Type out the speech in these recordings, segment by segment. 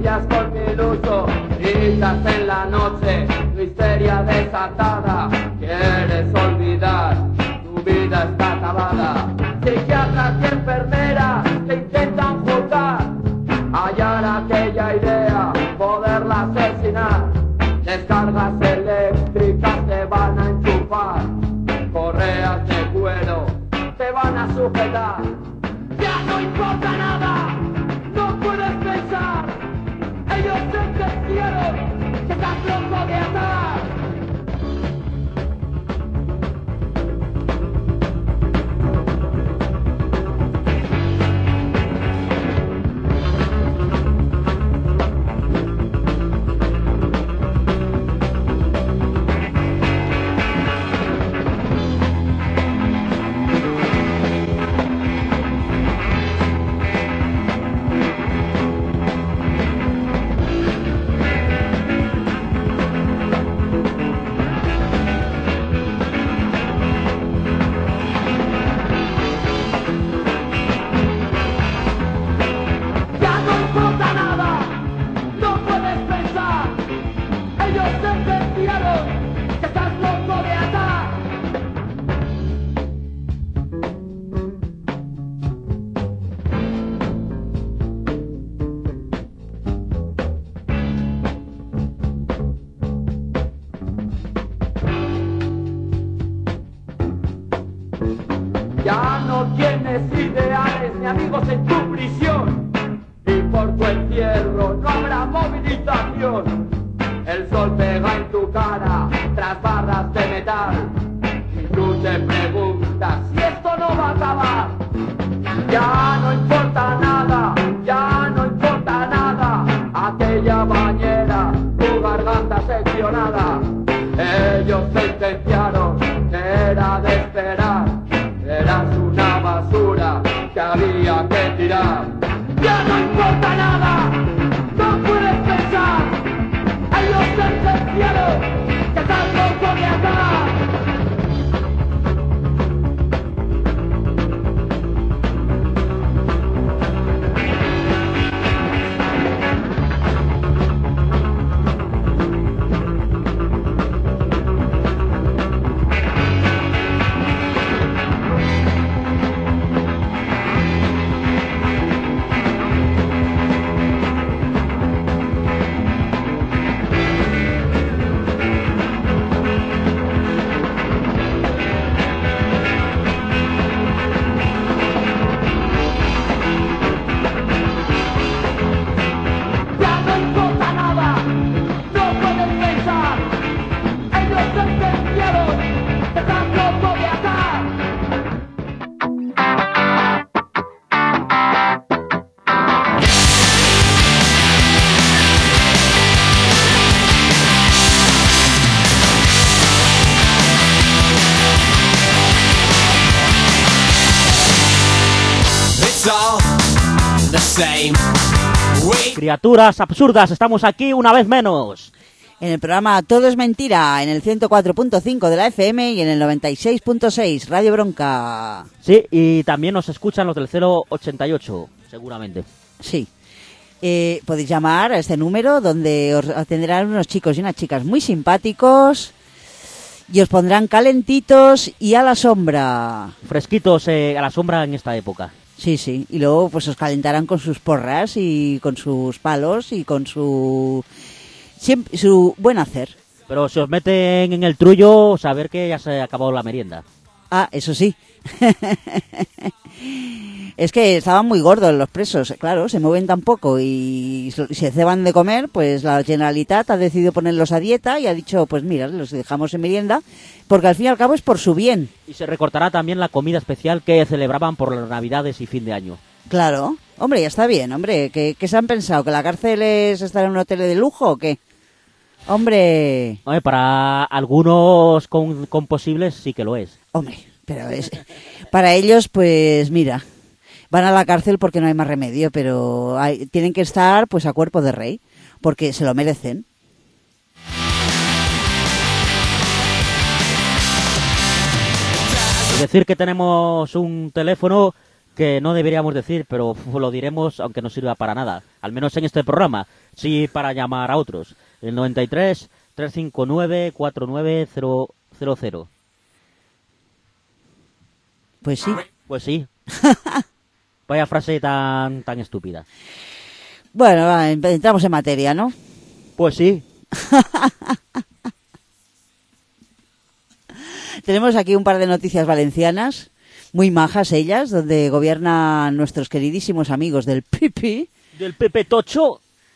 niñas con iluso, gritas en la noche, tu histeria desatada. Quieres olvidar, tu vida está acabada. Psiquiatras y enfermeras te intentan juzgar, hallar aquella idea, poderla asesinar. Descargas eléctricas te van a enchufar, correas de cuero te van a sujetar. Ya no importa nada, no puedes pensar. Ellos sentenciaron que estás loco de atar. Ya no tienes ideales ni amigos en tu prisión, y por tu encierro no habrá movilización. El sol pega en tu cara tras barras de metal, y tú te preguntas si esto no va a acabar. Ya no importa nada, ya no importa nada, aquella bañera, tu garganta seccionada. Ellos sentenciaron que era de esperar, eras una basura que había que tirar. Ya no importa nada, no puedes pensar. Ellos sentenciaron que estás loco de atar. Criaturas absurdas, estamos aquí una vez menos. En el programa Todo es Mentira, en el 104.5 de la FM y en el 96.6 Radio Bronca. Sí, y también nos escuchan los del 088, seguramente. Sí. Podéis llamar a este número donde os atenderán unos chicos y unas chicas muy simpáticos y os pondrán calentitos y a la sombra. Fresquitos a la sombra en esta época. Sí, sí, y luego pues os calentarán con sus porras y con sus palos y con su buen hacer. Pero si os meten en el trullo, saber que ya se ha acabado la merienda. Ah, eso sí. Es que estaban muy gordos los presos, claro, se mueven tan poco y se ceban de comer, pues la Generalitat ha decidido ponerlos a dieta y ha dicho, pues mira, los dejamos en merienda, porque al fin y al cabo es por su bien. Y se recortará también la comida especial que celebraban por las Navidades y fin de año. Claro, hombre, ya está bien, hombre, ¿qué se han pensado? ¿Que la cárcel es estar en un hotel de lujo o qué? Hombre... Para algunos con posibles sí que lo es. Hombre, pero es para ellos, pues mira... Van a la cárcel porque no hay más remedio, pero tienen que estar pues a cuerpo de rey, porque se lo merecen. Es decir que tenemos un teléfono que no deberíamos decir, pero lo diremos aunque no sirva para nada, al menos en este programa. sí para llamar a otros. El 93 359 49000. Pues sí. Pues sí. Vaya frase tan estúpida. Bueno, va, entramos en materia, ¿no? Pues sí. Tenemos aquí un par de noticias valencianas, muy majas ellas, donde gobiernan nuestros queridísimos amigos del PP. Del Pepe Tocho.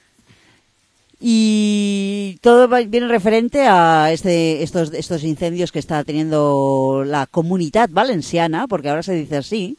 Y todo viene referente a estos incendios que está teniendo la comunidad valenciana, porque ahora se dice así.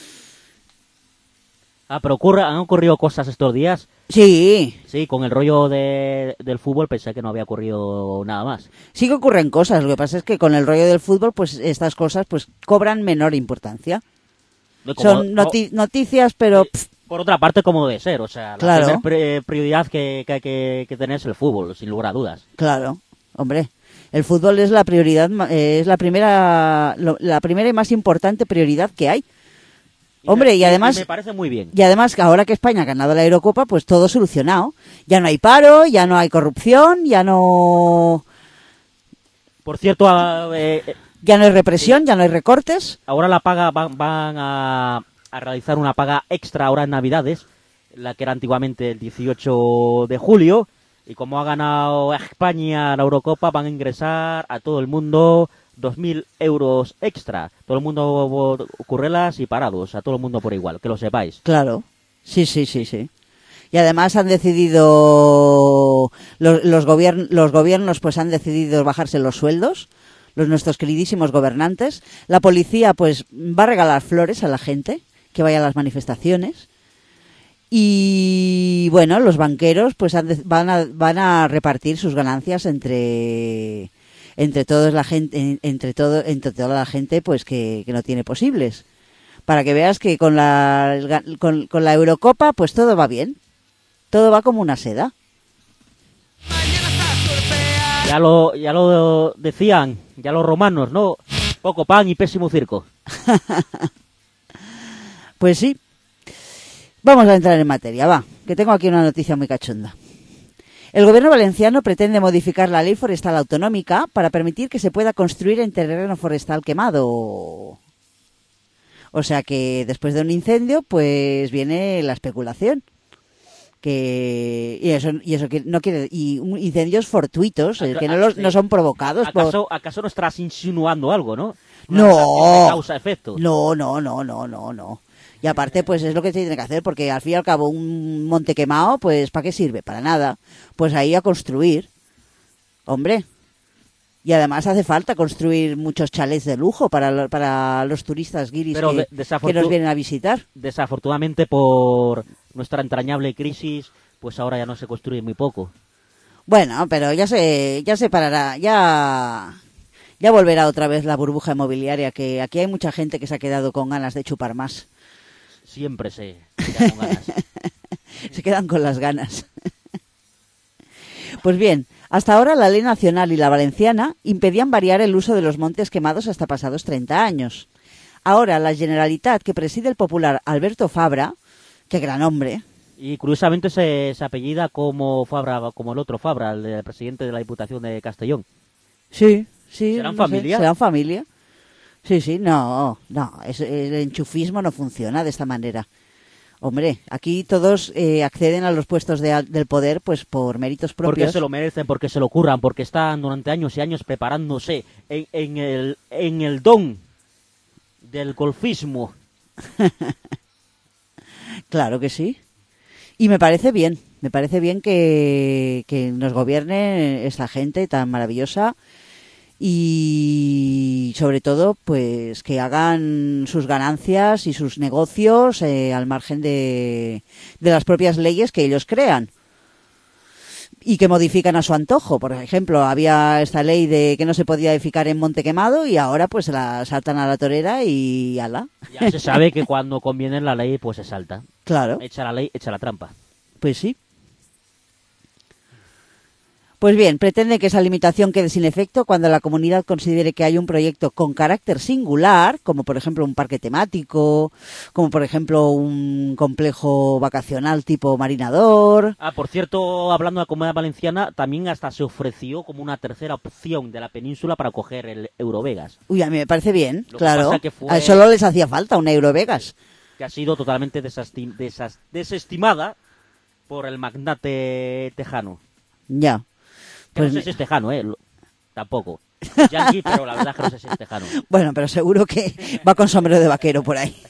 Ah, pero han ocurrido cosas estos días. Sí. Sí, con el rollo del fútbol pensé que no había ocurrido nada más. Sí que ocurren cosas, lo que pasa es que con el rollo del fútbol, pues estas cosas pues cobran menor importancia. Son noticias, pero... Por otra parte, como debe ser, o sea, claro. La primera prioridad que hay que tener es el fútbol, sin lugar a dudas. Claro, hombre, el fútbol es la prioridad, es la primera y más importante prioridad que hay. Hombre, y además... me parece muy bien. Y además, que ahora que España ha ganado la Eurocopa, pues todo solucionado. Ya no hay paro, ya no hay corrupción, ya no... Por cierto... ya no hay represión, ya no hay recortes. Ahora la paga van a realizar una paga extra ahora en Navidades, la que era antiguamente el 18 de julio, y como ha ganado España la Eurocopa, van a ingresar a todo el mundo 2.000 euros extra. Todo el mundo currelas y parados, a todo el mundo por igual, que lo sepáis. Claro, sí. Y además han decidido, los gobiernos pues han decidido bajarse los sueldos, nuestros queridísimos gobernantes. La policía pues va a regalar flores a la gente que vaya a las manifestaciones. Y bueno, los banqueros pues van a repartir sus ganancias entre toda la gente pues que no tiene posibles. Para que veas que con la Eurocopa pues todo va bien. Todo va como una seda. Ya lo decían, ya los romanos, ¿no? Poco pan y pésimo circo. Pues sí. Vamos a entrar en materia, va, que tengo aquí una noticia muy cachonda. El gobierno valenciano pretende modificar la ley forestal autonómica para permitir que se pueda construir en terreno forestal quemado. O sea que después de un incendio, pues viene la especulación. Y eso que no quiere, y incendios fortuitos, que no son provocados. ¿Acaso no estás insinuando algo, no? No. Causa-efecto. No. Y aparte, pues es lo que se tiene que hacer, porque al fin y al cabo un monte quemado, pues ¿para qué sirve? Para nada. Pues ahí a construir. Hombre. Y además hace falta construir muchos chalets de lujo para los turistas guiris que nos vienen a visitar. Desafortunadamente, por nuestra entrañable crisis, pues ahora ya no se construye muy poco. Bueno, pero ya se parará, ya volverá otra vez la burbuja inmobiliaria, que aquí hay mucha gente que se ha quedado con ganas de chupar más. Siempre se quedan con ganas. Se quedan con las ganas. Pues bien, hasta ahora la ley nacional y la valenciana impedían variar el uso de los montes quemados hasta pasados 30 años. Ahora la Generalitat, que preside el popular Alberto Fabra, qué gran hombre. Y curiosamente se apellida como Fabra, como el otro Fabra, el presidente de la Diputación de Castellón. Sí. ¿Serán familia? ¿Serán familia? Sí, no, el enchufismo no funciona de esta manera. Hombre, aquí todos acceden a los puestos del poder pues por méritos propios. Porque se lo merecen, porque se lo curran, porque están durante años y años preparándose en el don del golfismo. Claro que sí. Y me parece bien que nos gobierne esta gente tan maravillosa. Y sobre todo pues que hagan sus ganancias y sus negocios al margen de las propias leyes que ellos crean y que modifican a su antojo. Por ejemplo, había esta ley de que no se podía edificar en monte quemado y ahora pues se la saltan a la torera y ala. Ya se sabe que cuando conviene la ley pues se salta. Claro. Echa la ley, echa la trampa. Pues sí. Pues bien, pretende que esa limitación quede sin efecto cuando la comunidad considere que hay un proyecto con carácter singular, como por ejemplo un parque temático, como por ejemplo un complejo vacacional tipo Marinador. Ah, por cierto, hablando de la Comunidad Valenciana, también hasta se ofreció como una tercera opción de la península para coger el Eurovegas, Uy, a mí me parece bien, Lo que claro. pasa que fue- A solo les hacía falta una Eurovegas. que ha sido totalmente desestimada por el magnate tejano. Ya. Que Pues no sé si es tejano, tampoco. Es yankee, pero la verdad es que no sé si es tejano. bueno, pero seguro que va con sombrero de vaquero por ahí.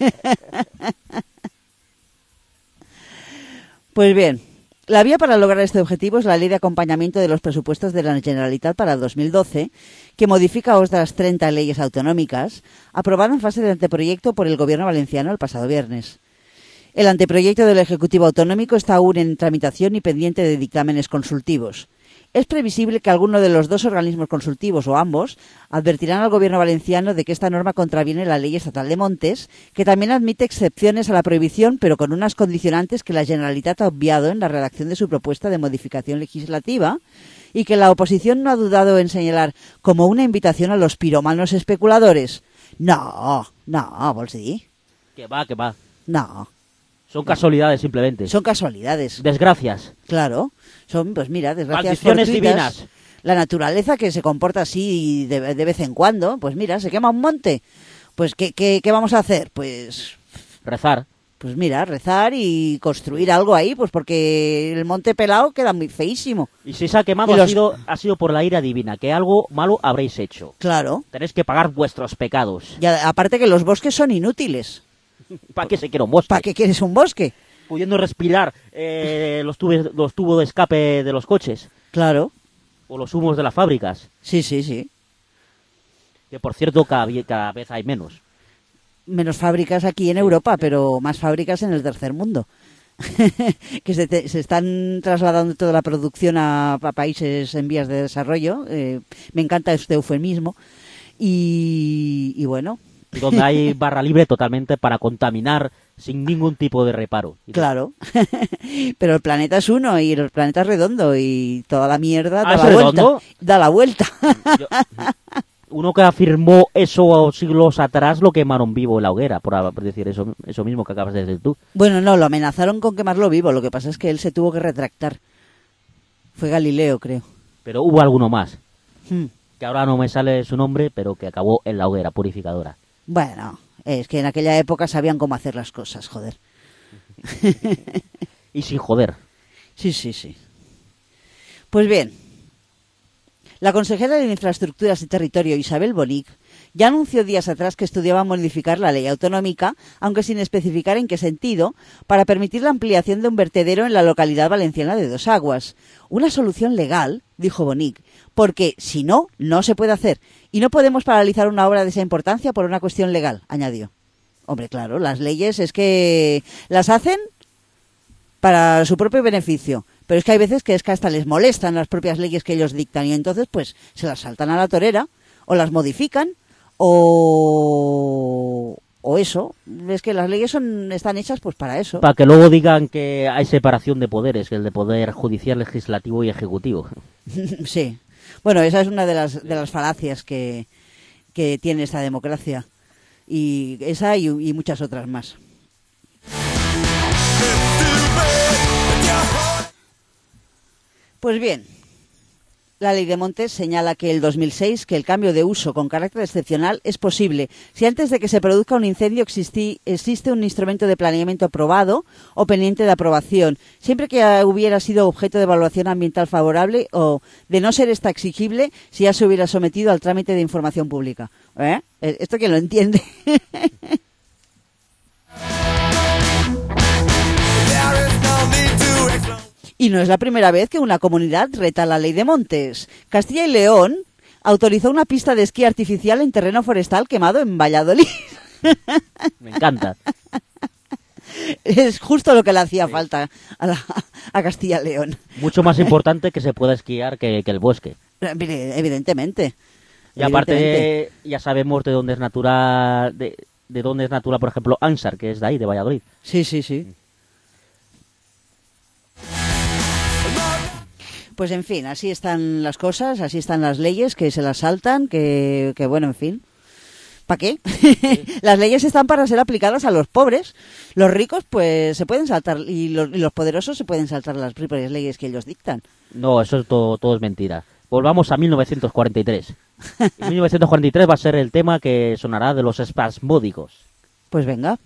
Pues bien, la vía para lograr este objetivo es la Ley de Acompañamiento de los Presupuestos de la Generalitat para el 2012, que modifica otras 30 leyes autonómicas, aprobada en fase de anteproyecto por el Gobierno valenciano el pasado viernes. El anteproyecto del Ejecutivo Autonómico está aún en tramitación y pendiente de dictámenes consultivos. Es previsible que alguno de los dos organismos consultivos o ambos advertirán al Gobierno valenciano de que esta norma contraviene la Ley Estatal de Montes, que también admite excepciones a la prohibición, pero con unas condicionantes que la Generalitat ha obviado en la redacción de su propuesta de modificación legislativa y que la oposición no ha dudado en señalar como una invitación a los piromanos especuladores. No, vols dir? Que va, que va. No, Son casualidades simplemente. son casualidades. Desgracias. Claro, son, pues mira, desgracias Maldiciones fortuitas. divinas. La naturaleza que se comporta así de vez en cuando, pues mira, se quema un monte. Pues ¿qué vamos a hacer? Pues Rezar. mira, rezar y construir algo ahí, pues porque el monte pelado queda muy feísimo. Y si se ha quemado Y los- ha sido por la ira divina, que algo malo habréis hecho. Claro. Tenéis que pagar vuestros pecados. Y aparte que los bosques son inútiles. ¿Para qué se quiere un bosque? ¿Para qué quieres un bosque? Pudiendo respirar los tubos de escape de los coches Claro. o los humos de las fábricas, Sí, sí, sí. que por cierto cada vez hay menos. Menos fábricas aquí en Europa, pero más fábricas en el tercer mundo. Que se están trasladando toda la producción a países en vías de desarrollo. Me encanta este eufemismo. Y bueno, Y donde hay barra libre totalmente para contaminar sin ningún tipo de reparo. Y claro. Pero el planeta es uno y el planeta es redondo y toda la mierda da ¿Ah, es la vuelta. redondo? Da la vuelta. yo- uno que afirmó eso siglos atrás lo quemaron vivo en la hoguera, por decir eso mismo que acabas de decir tú. Bueno, no, lo amenazaron con quemarlo vivo. Lo que pasa es que él se tuvo que retractar. Fue Galileo, creo. Pero hubo alguno más, Hmm. que ahora no me sale su nombre, pero que acabó en la hoguera purificadora. Bueno, es que en aquella época sabían cómo hacer las cosas, joder. Y sin joder. Sí, sí, sí. Pues bien, la consejera de Infraestructuras y Territorio, Isabel Bonig, ya anunció días atrás que estudiaba modificar la ley autonómica, aunque sin especificar en qué sentido, para permitir la ampliación de un vertedero en la localidad valenciana de Dos Aguas. Una solución legal, dijo Bonig, porque si no, no se puede hacer. Y no podemos paralizar una obra de esa importancia por una cuestión legal, añadió. Hombre, claro, las leyes es que las hacen para su propio beneficio. Pero es que hay veces que hasta les molestan las propias leyes que ellos dictan y entonces pues se las saltan a la torera o las modifican o eso. Es que las leyes están hechas pues para eso. Para que luego digan que hay separación de poderes, que el de poder judicial, legislativo y ejecutivo. Sí. Bueno, esa es una de las falacias que tiene esta democracia. Y esa y muchas otras más. Pues bien, la Ley de Montes señala que el 2006 que el cambio de uso con carácter excepcional es posible si antes de que se produzca un incendio existe un instrumento de planeamiento aprobado o pendiente de aprobación, siempre que hubiera sido objeto de evaluación ambiental favorable o, de no ser esta exigible, si ya se hubiera sometido al trámite de información pública. ¿Esto quién lo entiende? Y no es la primera vez que una comunidad reta la Ley de Montes. Castilla y León autorizó una pista de esquí artificial en terreno forestal quemado en Valladolid. Me encanta. Es justo lo que le hacía falta a Castilla y León. Mucho más importante que se pueda esquiar que el bosque. Evidentemente. Y aparte ya sabemos de dónde es natural, de dónde es natural, por ejemplo, Ansar, que es de ahí, de Valladolid. Sí, sí, sí. Pues en fin, así están las cosas, así están las leyes, que se las saltan, que bueno, en fin. ¿Para qué? Sí. Las leyes están para ser aplicadas a los pobres. Los ricos, pues, se pueden saltar, y los poderosos se pueden saltar las propias leyes que ellos dictan. No, eso es todo es mentira. Volvamos a 1943. En 1943 va a ser el tema que sonará de los espasmódicos. Pues venga.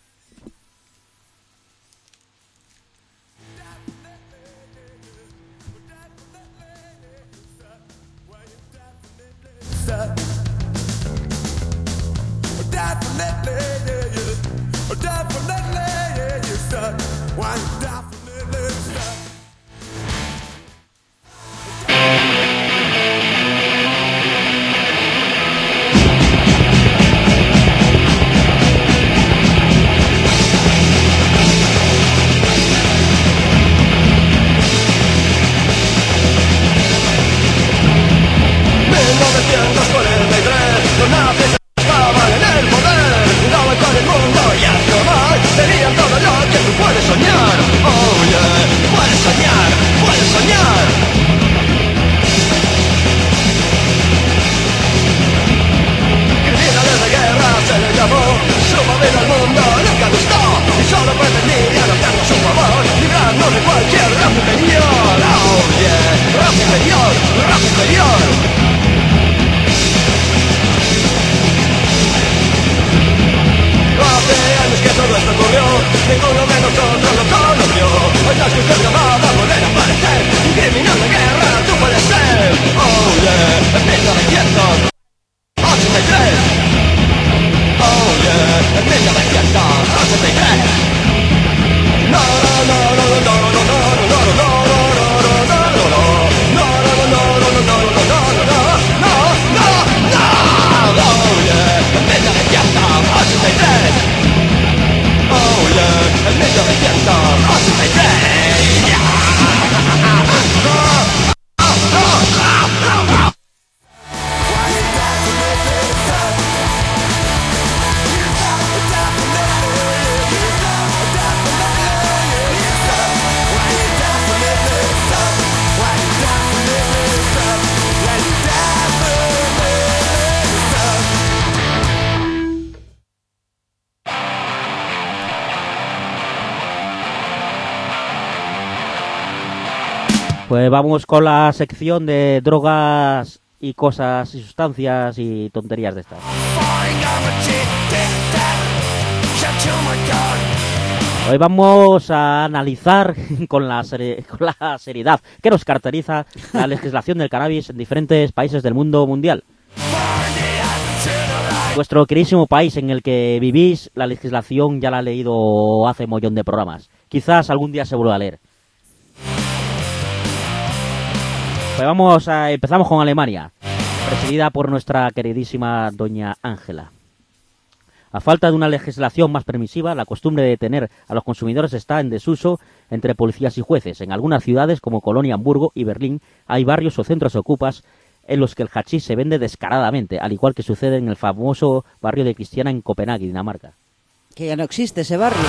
Pues vamos con la sección de drogas y cosas y sustancias y tonterías de estas. Hoy vamos a analizar con la seriedad que nos caracteriza la legislación del cannabis en diferentes países del mundo mundial. Vuestro queridísimo país en el que vivís, la legislación ya la he leído hace mollón de programas. Quizás algún día se vuelva a leer. Pues empezamos con Alemania, presidida por nuestra queridísima doña Ángela. A falta de una legislación más permisiva, la costumbre de detener a los consumidores está en desuso entre policías y jueces. En algunas ciudades, como Colonia, Hamburgo y Berlín, hay barrios o centros ocupas en los que el hachís se vende descaradamente, al igual que sucede en el famoso barrio de Cristiana en Copenhague, Dinamarca. Que ya no existe ese barrio.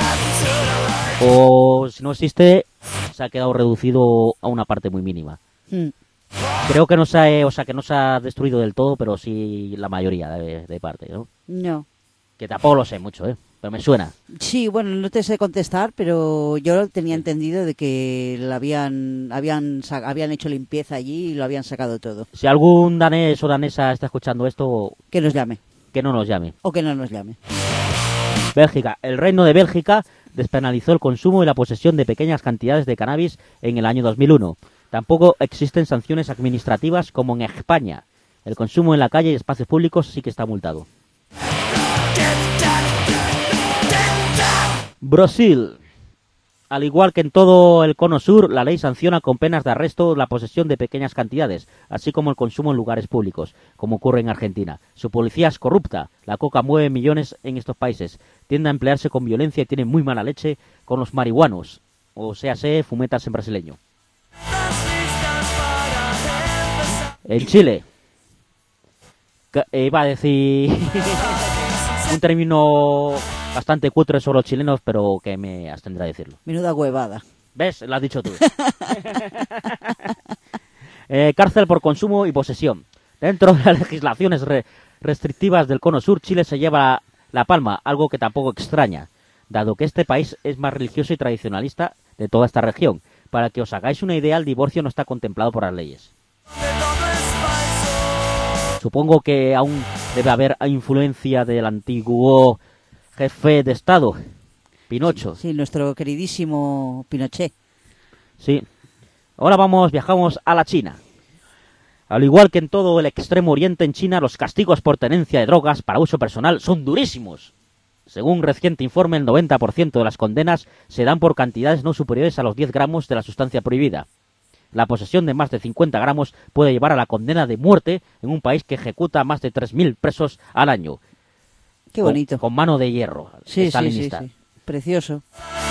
O si no existe, se ha quedado reducido a una parte muy mínima. Creo que no se ha destruido del todo, pero sí la mayoría de parte, ¿no? No. Que tampoco lo sé mucho, pero me suena. Sí, bueno, no te sé contestar, pero yo tenía entendido de que habían hecho limpieza allí y lo habían sacado todo. Si algún danés o danesa está escuchando esto, que nos llame. Que no nos llame. O que no nos llame. Bélgica. El Reino de Bélgica despenalizó el consumo y la posesión de pequeñas cantidades de cannabis en el año 2001. Tampoco existen sanciones administrativas como en España. El consumo en la calle y espacios públicos sí que está multado. Brasil. Al igual que en todo el cono sur, la ley sanciona con penas de arresto la posesión de pequeñas cantidades, así como el consumo en lugares públicos, como ocurre en Argentina. Su policía es corrupta. La coca mueve millones en estos países. Tiende a emplearse con violencia y tiene muy mala leche con los marihuanos, o sea, fumetas en brasileño. En Chile, iba a decir un término bastante cutre sobre los chilenos, pero que me abstendré a decirlo. Menuda huevada. ¿Ves? Lo has dicho tú. Cárcel por consumo y posesión. Dentro de las legislaciones restrictivas del Cono Sur, Chile se lleva la palma, algo que tampoco extraña, dado que este país es más religioso y tradicionalista de toda esta región. Para que os hagáis una idea, el divorcio no está contemplado por las leyes. Supongo que aún debe haber influencia del antiguo jefe de Estado, Pinocho. Sí, nuestro queridísimo Pinochet. Sí. Ahora viajamos a la China. Al igual que en todo el extremo oriente, en China los castigos por tenencia de drogas para uso personal son durísimos. Según un reciente informe, el 90% de las condenas se dan por cantidades no superiores a los 10 gramos de la sustancia prohibida. La posesión de más de 50 gramos puede llevar a la condena de muerte en un país que ejecuta a más de 3.000 presos al año. Qué bonito. Con mano de hierro. Sí. Precioso.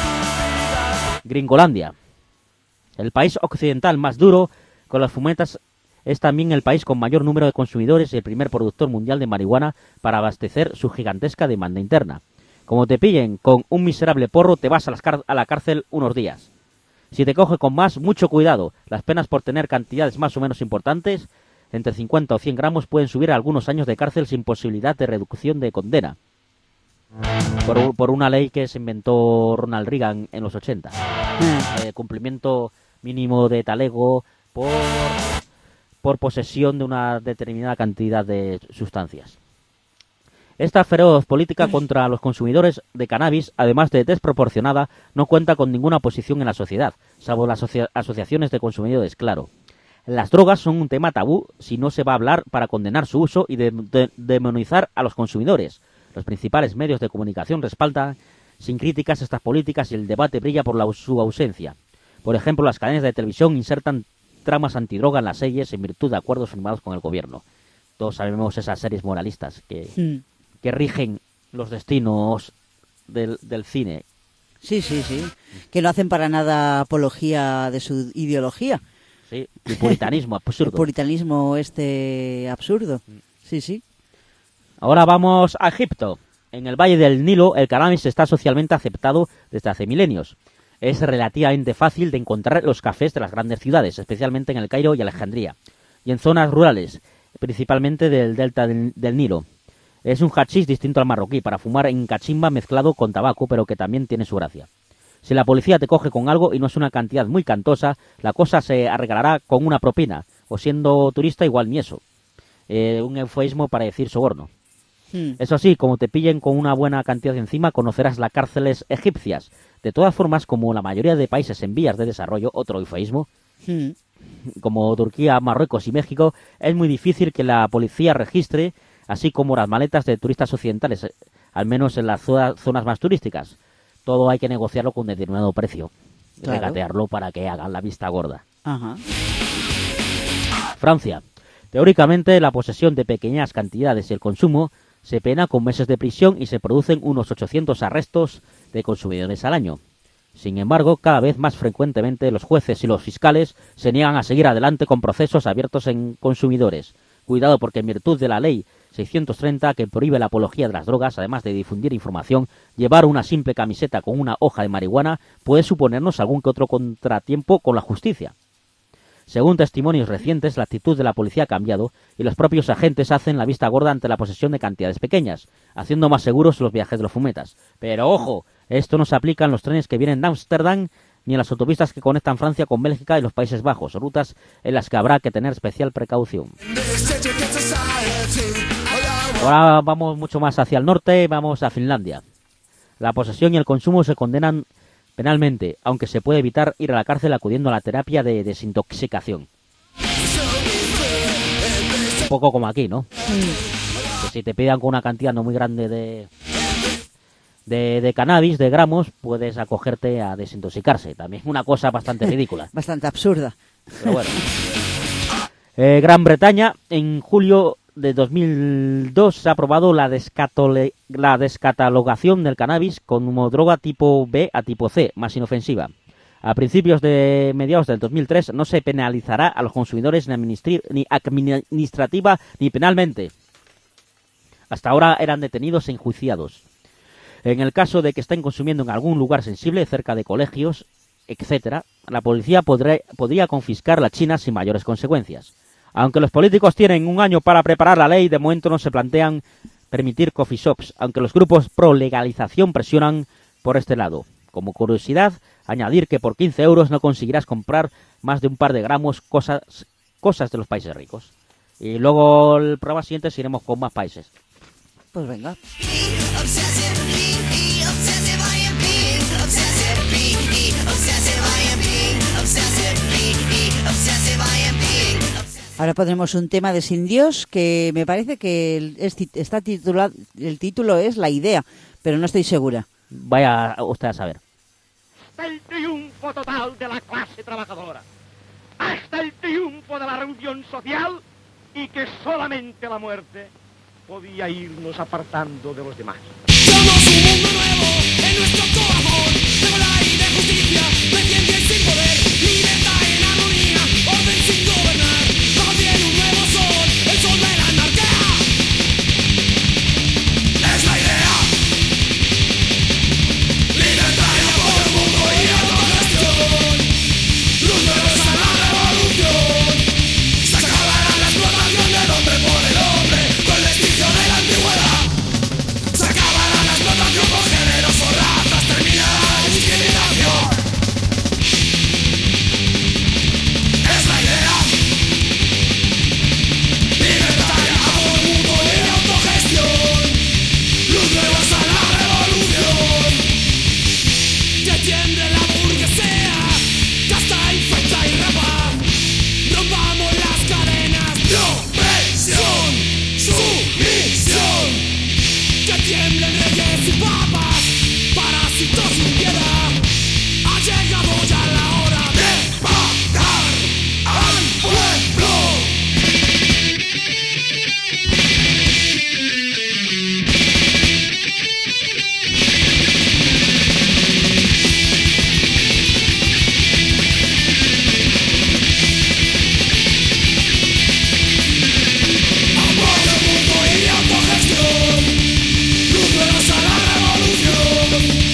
Gringolandia. El país occidental más duro con las fumetas es también el país con mayor número de consumidores y el primer productor mundial de marihuana para abastecer su gigantesca demanda interna. Como te pillen con un miserable porro, te vas a la cárcel unos días. Si te coge con más, mucho cuidado. Las penas por tener cantidades más o menos importantes, entre 50 o 100 gramos, pueden subir a algunos años de cárcel sin posibilidad de reducción de condena. Por una ley que se inventó Ronald Reagan en los 80. Cumplimiento mínimo de talego por posesión de una determinada cantidad de sustancias. Esta feroz política contra los consumidores de cannabis, además de desproporcionada, no cuenta con ninguna oposición en la sociedad, salvo las asociaciones de consumidores, claro. Las drogas son un tema tabú si no se va a hablar para condenar su uso y demonizar a los consumidores. Los principales medios de comunicación respaldan sin críticas estas políticas y el debate brilla por su ausencia. Por ejemplo, las cadenas de televisión insertan tramas antidroga en las series en virtud de acuerdos firmados con el gobierno. Todos sabemos esas series moralistas que rigen los destinos del cine. Sí. Que no hacen para nada apología de su ideología. Sí, el puritanismo absurdo. El puritanismo absurdo. Sí. Ahora vamos a Egipto. En el Valle del Nilo, el cannabis está socialmente aceptado desde hace milenios. Es relativamente fácil de encontrar en los cafés de las grandes ciudades, especialmente en El Cairo y Alejandría, y en zonas rurales, principalmente del delta del Nilo. Es un hachís distinto al marroquí, para fumar en cachimba mezclado con tabaco, pero que también tiene su gracia. Si la policía te coge con algo y no es una cantidad muy cantosa, la cosa se arreglará con una propina, o siendo turista igual ni eso. Un eufemismo para decir soborno. Eso sí, como te pillen con una buena cantidad encima, conocerás las cárceles egipcias. De todas formas, como la mayoría de países en vías de desarrollo, otro eufemismo, como Turquía, Marruecos y México, es muy difícil que la policía registre, así como las maletas de turistas occidentales, al menos en las zonas más turísticas. Todo hay que negociarlo con determinado precio, regatearlo para que hagan la vista gorda. Ajá. Francia. Teóricamente, la posesión de pequeñas cantidades y el consumo se pena con meses de prisión y se producen unos 800 arrestos de consumidores al año. Sin embargo, cada vez más frecuentemente los jueces y los fiscales se niegan a seguir adelante con procesos abiertos en consumidores. Cuidado, porque en virtud de la ley 630 que prohíbe la apología de las drogas, además de difundir información, llevar una simple camiseta con una hoja de marihuana puede suponernos algún que otro contratiempo con la justicia. Según testimonios recientes, la actitud de la policía ha cambiado y los propios agentes hacen la vista gorda ante la posesión de cantidades pequeñas, haciendo más seguros los viajes de los fumetas. Pero ojo, esto no se aplica en los trenes que vienen de Ámsterdam ni en las autopistas que conectan Francia con Bélgica y los Países Bajos, rutas en las que habrá que tener especial precaución. Ahora vamos mucho más hacia el norte, vamos a Finlandia. La posesión y el consumo se condenan penalmente, aunque se puede evitar ir a la cárcel acudiendo a la terapia de desintoxicación. Un poco como aquí, ¿no? Que si te pidan con una cantidad no muy grande de cannabis, de gramos, puedes acogerte a desintoxicarse. También una cosa bastante ridícula. Bastante absurda. Pero bueno. Gran Bretaña, en julio de 2002 se ha aprobado la descatalogación del cannabis como droga tipo B a tipo C, más inofensiva. A principios de mediados del 2003 no se penalizará a los consumidores ni administrativa ni penalmente. Hasta ahora eran detenidos e enjuiciados. En el caso de que estén consumiendo en algún lugar sensible, cerca de colegios, etcétera, la policía podría confiscar la China sin mayores consecuencias. Aunque los políticos tienen un año para preparar la ley, de momento no se plantean permitir coffee shops, aunque los grupos pro legalización presionan por este lado. Como curiosidad, añadir que por 15 euros no conseguirás comprar más de un par de gramos cosas de los países ricos. Y luego el programa siguiente iremos con más países. Pues venga. Ahora pondremos un tema de Sin Dios que me parece que está titulado, el título es La Idea, pero no estoy segura. Vaya usted a saber. Hasta el triunfo total de la clase trabajadora, hasta el triunfo de la reunión social, y que solamente la muerte podía irnos apartando de los demás. Somos un mundo nuevo en nuestro corazón, igualdad y de justicia, defiende sin poder, libertad en armonía, orden sin gobernar, bajo tiene un nuevo sol, el sol de la anarquía. Es la idea, libertaria por el mundo y autogestión, luz nueva a la revolución, se acabará la explotación del hombre por el hombre, con el vestigio de la antigüedad. Se acabará la explotación por géneros o razas, terminará la discriminación. Es la idea libertaria, amor mutuo y autogestión, luz nuevas a la revolución, que tiende la burguesía, casta, infecta y rapa. Rompamos las cadenas de opresión, sumisión, que tiemblen reyes y papas, parásitos sin piedad. Ha llegado ya la hora de pagar al pueblo. Amor al mundo y autogestión, luz nuevas a la revolución.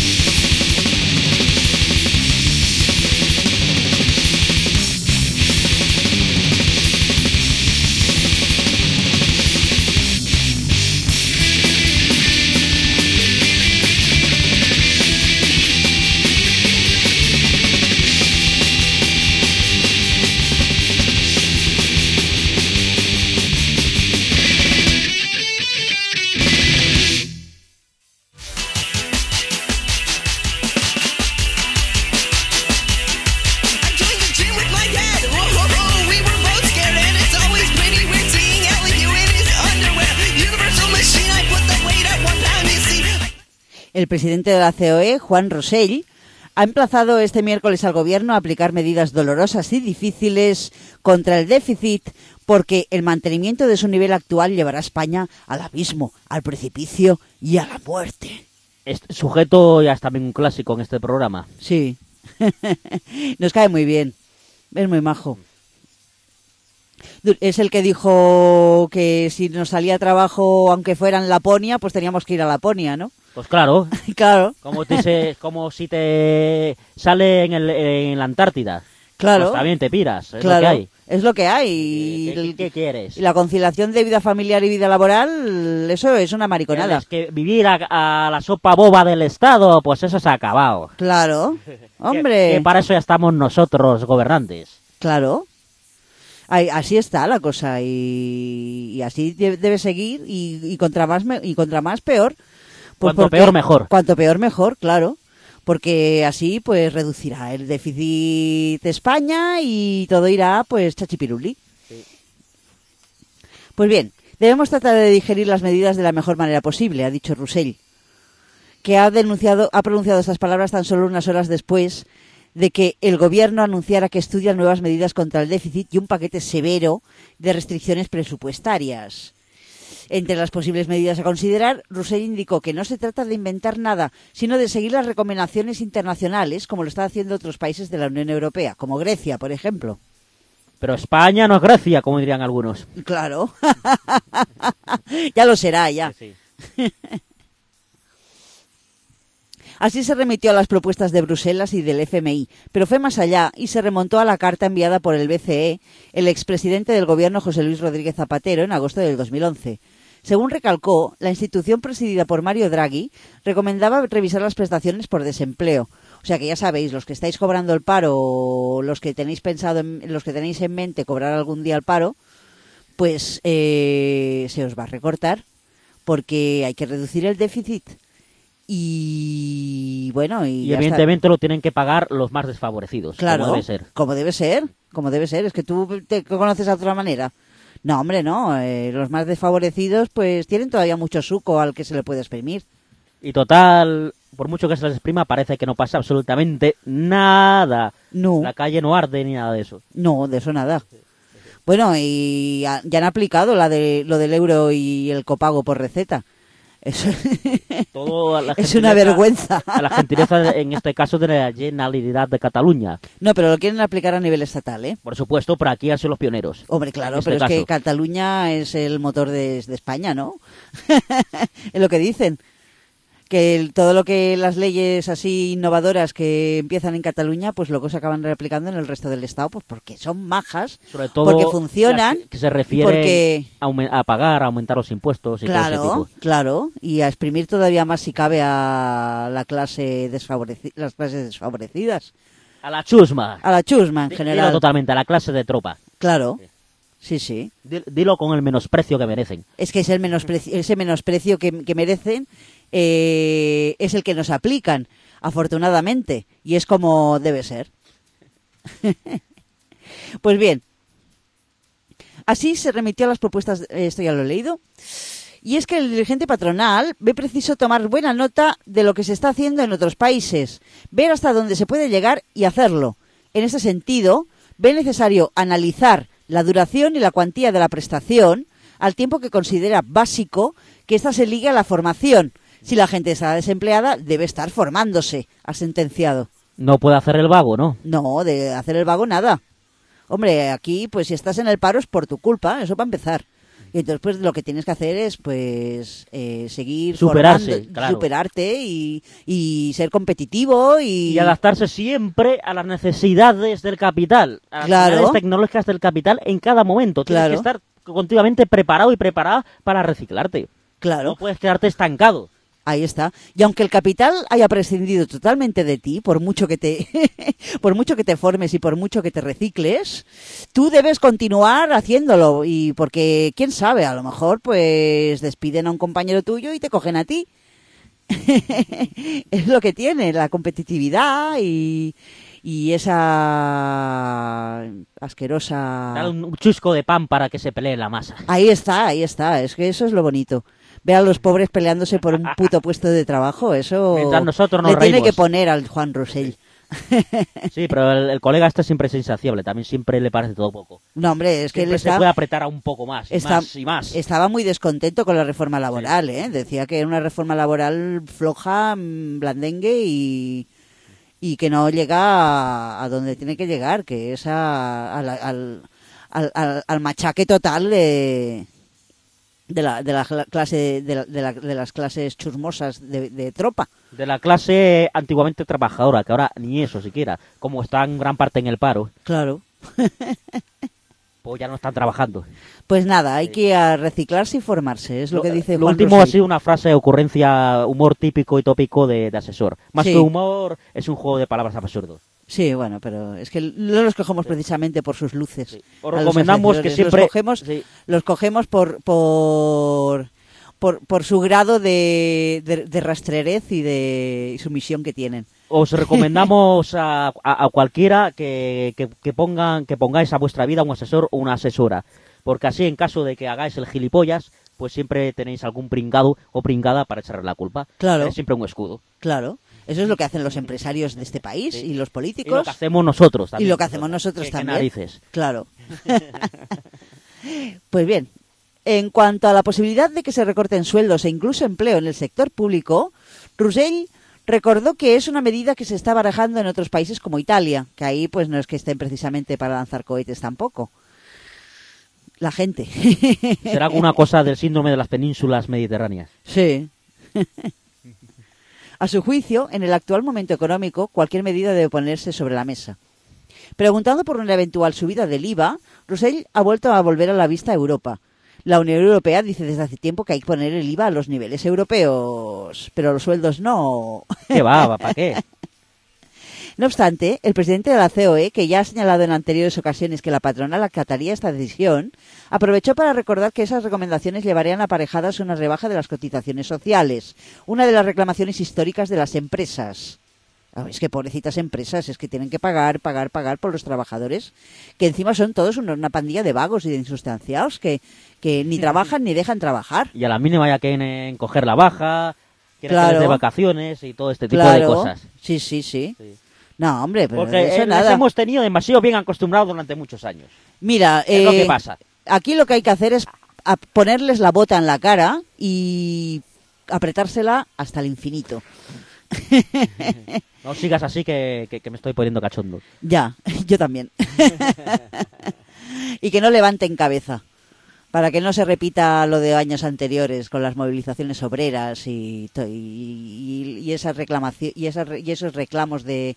I joined the gym with my dad. Whoa, whoa, whoa, we were both scared, and it's always pretty weird seeing Ellie in his underwear. Universal machine, I put the weight at 1 pound, you see. El presidente de la COE, Juan Rosell, ha emplazado este miércoles al gobierno a aplicar medidas dolorosas y difíciles contra el déficit, porque el mantenimiento de su nivel actual llevará a España al abismo, al precipicio y a la muerte. Este sujeto ya es también un clásico en este programa. Sí, nos cae muy bien, es muy majo. Es el que dijo que si nos salía trabajo, aunque fuera en Laponia, pues teníamos que ir a Laponia, ¿no? Pues claro, Claro, como si te sale en la Antártida. claro. Pues también te piras, es Claro, lo que hay. es lo que hay. Y ¿Qué quieres? y la conciliación de vida familiar y vida laboral, eso es una mariconada. Es que vivir a la sopa boba del Estado, pues eso se ha acabado. Claro, hombre, Que para eso ya estamos nosotros, gobernantes. claro. Así está la cosa y así debe seguir y contra más peor. Pues Cuanto peor, mejor. Cuanto peor mejor, claro. Porque así pues reducirá el déficit de España y todo irá pues chachipiruli. Sí. Pues bien, debemos tratar de digerir las medidas de la mejor manera posible, ha dicho Rosell, que ha pronunciado estas palabras tan solo unas horas después de que el gobierno anunciara que estudia nuevas medidas contra el déficit y un paquete severo de restricciones presupuestarias. Entre las posibles medidas a considerar, Rosell indicó que no se trata de inventar nada, sino de seguir las recomendaciones internacionales, como lo están haciendo otros países de la Unión Europea, como Grecia, por ejemplo. Pero España no es Grecia, como dirían algunos. Claro. Ya lo será, ya. Sí. Así se remitió a las propuestas de Bruselas y del FMI, pero fue más allá y se remontó a la carta enviada por el BCE, el expresidente del gobierno José Luis Rodríguez Zapatero, en agosto del 2011. Según recalcó, la institución presidida por Mario Draghi recomendaba revisar las prestaciones por desempleo. O sea que ya sabéis, los que estáis cobrando el paro o los que tenéis los que tenéis en mente cobrar algún día el paro, pues se os va a recortar porque hay que reducir el déficit. Y bueno, y evidentemente lo tienen que pagar los más desfavorecidos, claro, como debe ser. Como debe ser. Es que tú te conoces de otra manera. No, hombre, no. Los más desfavorecidos pues tienen todavía mucho suco al que se le puede exprimir. Y total, por mucho que se les exprima, parece que no pasa absolutamente nada. No. La calle no arde ni nada de eso. No, de eso nada. Bueno, y ya han aplicado lo del euro y el copago por receta. Eso es una vergüenza. A la gentileza, en este caso, de la Generalitat de Cataluña. No, pero lo quieren aplicar a nivel estatal, ¿eh? Por supuesto, pero aquí han sido los pioneros. Hombre, claro, pero es que Cataluña es el motor de España, ¿no? Es lo que dicen. Que todo lo que las leyes así innovadoras que empiezan en Cataluña, pues luego se acaban replicando en el resto del Estado, pues porque son majas, sobre todo porque funcionan, que se refiere a pagar, a aumentar los impuestos y todo ese tipo. Claro, y a exprimir todavía más si cabe a las clases desfavorecidas. A la chusma. A la chusma, en general. Dilo totalmente, a la clase de tropa. Claro. Sí. Dilo con el menosprecio que merecen. Es que es ese menosprecio que merecen es el que nos aplican, afortunadamente, y es como debe ser. Pues bien, así se remitió a las propuestas, esto ya lo he leído, y es que el dirigente patronal ve preciso tomar buena nota de lo que se está haciendo en otros países, ver hasta dónde se puede llegar y hacerlo. En ese sentido, ve necesario analizar la duración y la cuantía de la prestación, al tiempo que considera básico que ésta se ligue a la formación. Si la gente está desempleada, debe estar formándose, ha sentenciado. No puede hacer el vago, ¿no? No, de hacer el vago nada. Hombre, aquí, pues si estás en el paro es por tu culpa, eso para empezar. Y entonces, pues lo que tienes que hacer es, pues, seguir superarte y ser competitivo y adaptarse siempre a las necesidades del capital, a las necesidades tecnológicas del capital en cada momento. Tienes que estar continuamente preparado y preparada para reciclarte. Claro. No puedes quedarte estancado. Ahí está. Y aunque el capital haya prescindido totalmente de ti, por mucho que te por mucho que te formes y por mucho que te recicles, tú debes continuar haciéndolo. Y porque, quién sabe, a lo mejor pues despiden a un compañero tuyo y te cogen a ti. Es lo que tiene, la competitividad y esa asquerosa... Dale un chusco de pan para que se pelee la masa. Ahí está. Es que eso es lo bonito. Ver a los pobres peleándose por un puto puesto de trabajo, eso mientras nosotros nos le tiene reímos. Que poner al Juan Rosell. Sí, pero el colega este siempre es insaciable, también siempre le parece todo poco. No, hombre, es que él se puede apretar a un poco más, y más. Estaba muy descontento con la reforma laboral, ¿eh? Decía que era una reforma laboral floja, blandengue y que no llega a donde tiene que llegar, que es al machaque total de las clases chusmosas de tropa. De la clase antiguamente trabajadora, que ahora ni eso siquiera, como están gran parte en el paro. Claro. Pues ya no están trabajando. Pues nada, hay que reciclarse y formarse, es lo que dice Juan Lo último Rosell. ha sido una frase, ocurrencia, humor típico y tópico de asesor. Más que humor, es un juego de palabras absurdo. Sí, bueno, pero es que no los cogemos precisamente por sus luces. Sí. Os recomendamos que siempre... Los cogemos por su grado de rastrerez y sumisión que tienen. Os recomendamos a cualquiera que pongáis a vuestra vida un asesor o una asesora. Porque así, en caso de que hagáis el gilipollas, pues siempre tenéis algún pringado o pringada para echarle la culpa. Claro. Es siempre un escudo. Claro. Eso es lo que hacen los empresarios de este país y los políticos. Y lo que hacemos nosotros también. Y lo que hacemos nosotros también. ¿Qué narices? Claro. Pues bien, en cuanto a la posibilidad de que se recorten sueldos e incluso empleo en el sector público, Rosell recordó que es una medida que se está barajando en otros países como Italia, que ahí pues no es que estén precisamente para lanzar cohetes tampoco. La gente. ¿Será alguna cosa del síndrome de las penínsulas mediterráneas? Sí. A su juicio, en el actual momento económico, cualquier medida debe ponerse sobre la mesa. Preguntando por una eventual subida del IVA, Rosell ha vuelto a volver a la vista a Europa. La Unión Europea dice desde hace tiempo que hay que poner el IVA a los niveles europeos, pero los sueldos no. ¿Qué va? ¿Para qué? No obstante, el presidente de la COE, que ya ha señalado en anteriores ocasiones que la patronal acataría esta decisión, aprovechó para recordar que esas recomendaciones llevarían aparejadas una rebaja de las cotizaciones sociales, una de las reclamaciones históricas de las empresas. Es que pobrecitas empresas, es que tienen que pagar por los trabajadores, que encima son todos una pandilla de vagos y de insustanciados que ni trabajan ni dejan trabajar. Y a la mínima ya quieren coger la baja, quieren Claro. tener de vacaciones y todo este tipo Claro. de cosas. Sí. No, hombre, pero Porque eso les nada. hemos tenido demasiado bien acostumbrados durante muchos años. Mira, Es lo que pasa. Aquí lo que hay que hacer es ponerles la bota en la cara y apretársela hasta el infinito. No sigas así que me estoy poniendo cachondo. Ya, yo también. Y que no levanten cabeza, para que no se repita lo de años anteriores con las movilizaciones obreras y esas reclamaciones y esos reclamos de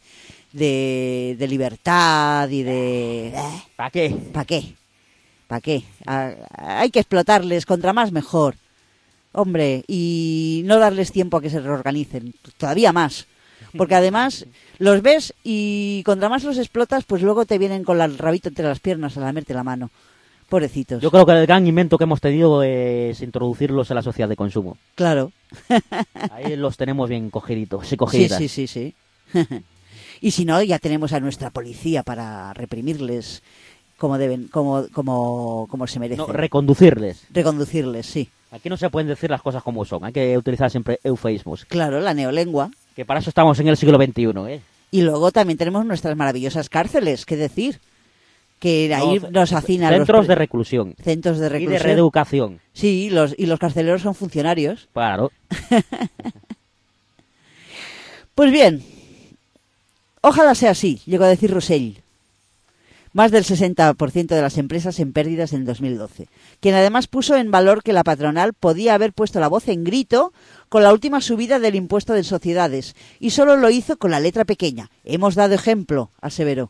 libertad y de ¿Para qué? ¿Para qué? Hay que explotarles, contra más mejor. Hombre, y no darles tiempo a que se reorganicen, todavía más. Porque además los ves y contra más los explotas, pues luego te vienen con el rabito entre las piernas a lamerte la mano. Pobrecitos. Yo creo que el gran invento que hemos tenido es introducirlos en la sociedad de consumo. Claro. Ahí los tenemos bien cogiditos y Sí, cogiditas. sí. Y si no, ya tenemos a nuestra policía para reprimirles como deben, como se merecen. No, reconducirles. Reconducirles, sí. Aquí no se pueden decir las cosas como son. Hay que utilizar siempre eufemismos. Claro, la neolengua. Que para eso estamos en el siglo XXI, ¿eh? Y luego también tenemos nuestras maravillosas cárceles, qué decir. Que ahí nos hacinan Centros de reclusión. centros de Y de reclusión. reeducación. Sí, y los carceleros son funcionarios. Claro. Pues bien, ojalá sea así, llegó a decir Rosell. Más del 60% de las empresas en pérdidas en 2012, quien además puso en valor que la patronal podía haber puesto la voz en grito con la última subida del impuesto de sociedades, y solo lo hizo con la letra pequeña. Hemos dado ejemplo, aseveró.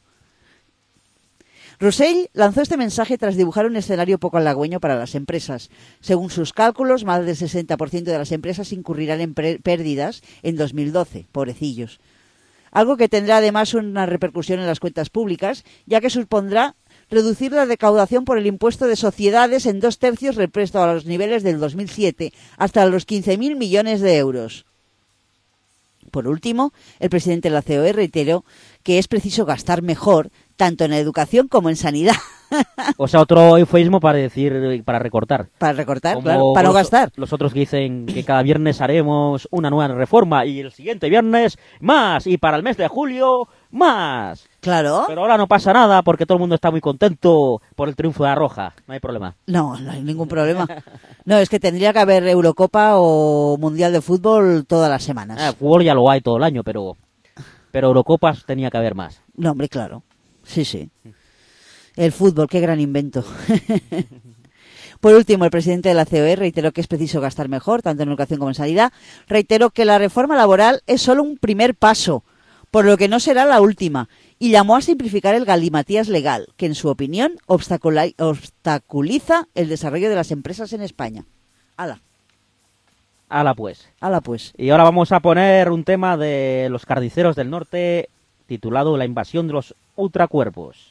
Rosell lanzó este mensaje tras dibujar un escenario poco halagüeño para las empresas. Según sus cálculos, más del 60% de las empresas incurrirán en pérdidas en 2012, pobrecillos. Algo que tendrá además una repercusión en las cuentas públicas, ya que supondrá reducir la recaudación por el impuesto de sociedades en 2/3 respecto a los niveles del 2007, hasta los 15.000 millones de euros. Por último, el presidente de la COE reiteró que es preciso gastar mejor, tanto en educación como en sanidad. O sea, otro eufemismo para decir, para recortar. Para recortar, Como claro, para no gastar. Los otros que dicen que cada viernes haremos una nueva reforma y el siguiente viernes más, y para el mes de julio más. Claro. Pero ahora no pasa nada porque todo el mundo está muy contento por el triunfo de la Roja. No hay problema. No hay ningún problema. No, es que tendría que haber Eurocopa o Mundial de Fútbol todas las semanas. Fútbol ya lo hay todo el año, pero Eurocopas tenía que haber más. No, hombre, claro. Sí. El fútbol, qué gran invento. Por último, el presidente de la COE reiteró que es preciso gastar mejor, tanto en educación como en sanidad. Reiteró que la reforma laboral es solo un primer paso, por lo que no será la última, y llamó a simplificar el galimatías legal, que en su opinión obstaculiza el desarrollo de las empresas en España. ¡Hala! ¡Hala pues! ¡Hala pues! Y ahora vamos a poner un tema de los carniceros del norte titulado La invasión de los ultracuerpos.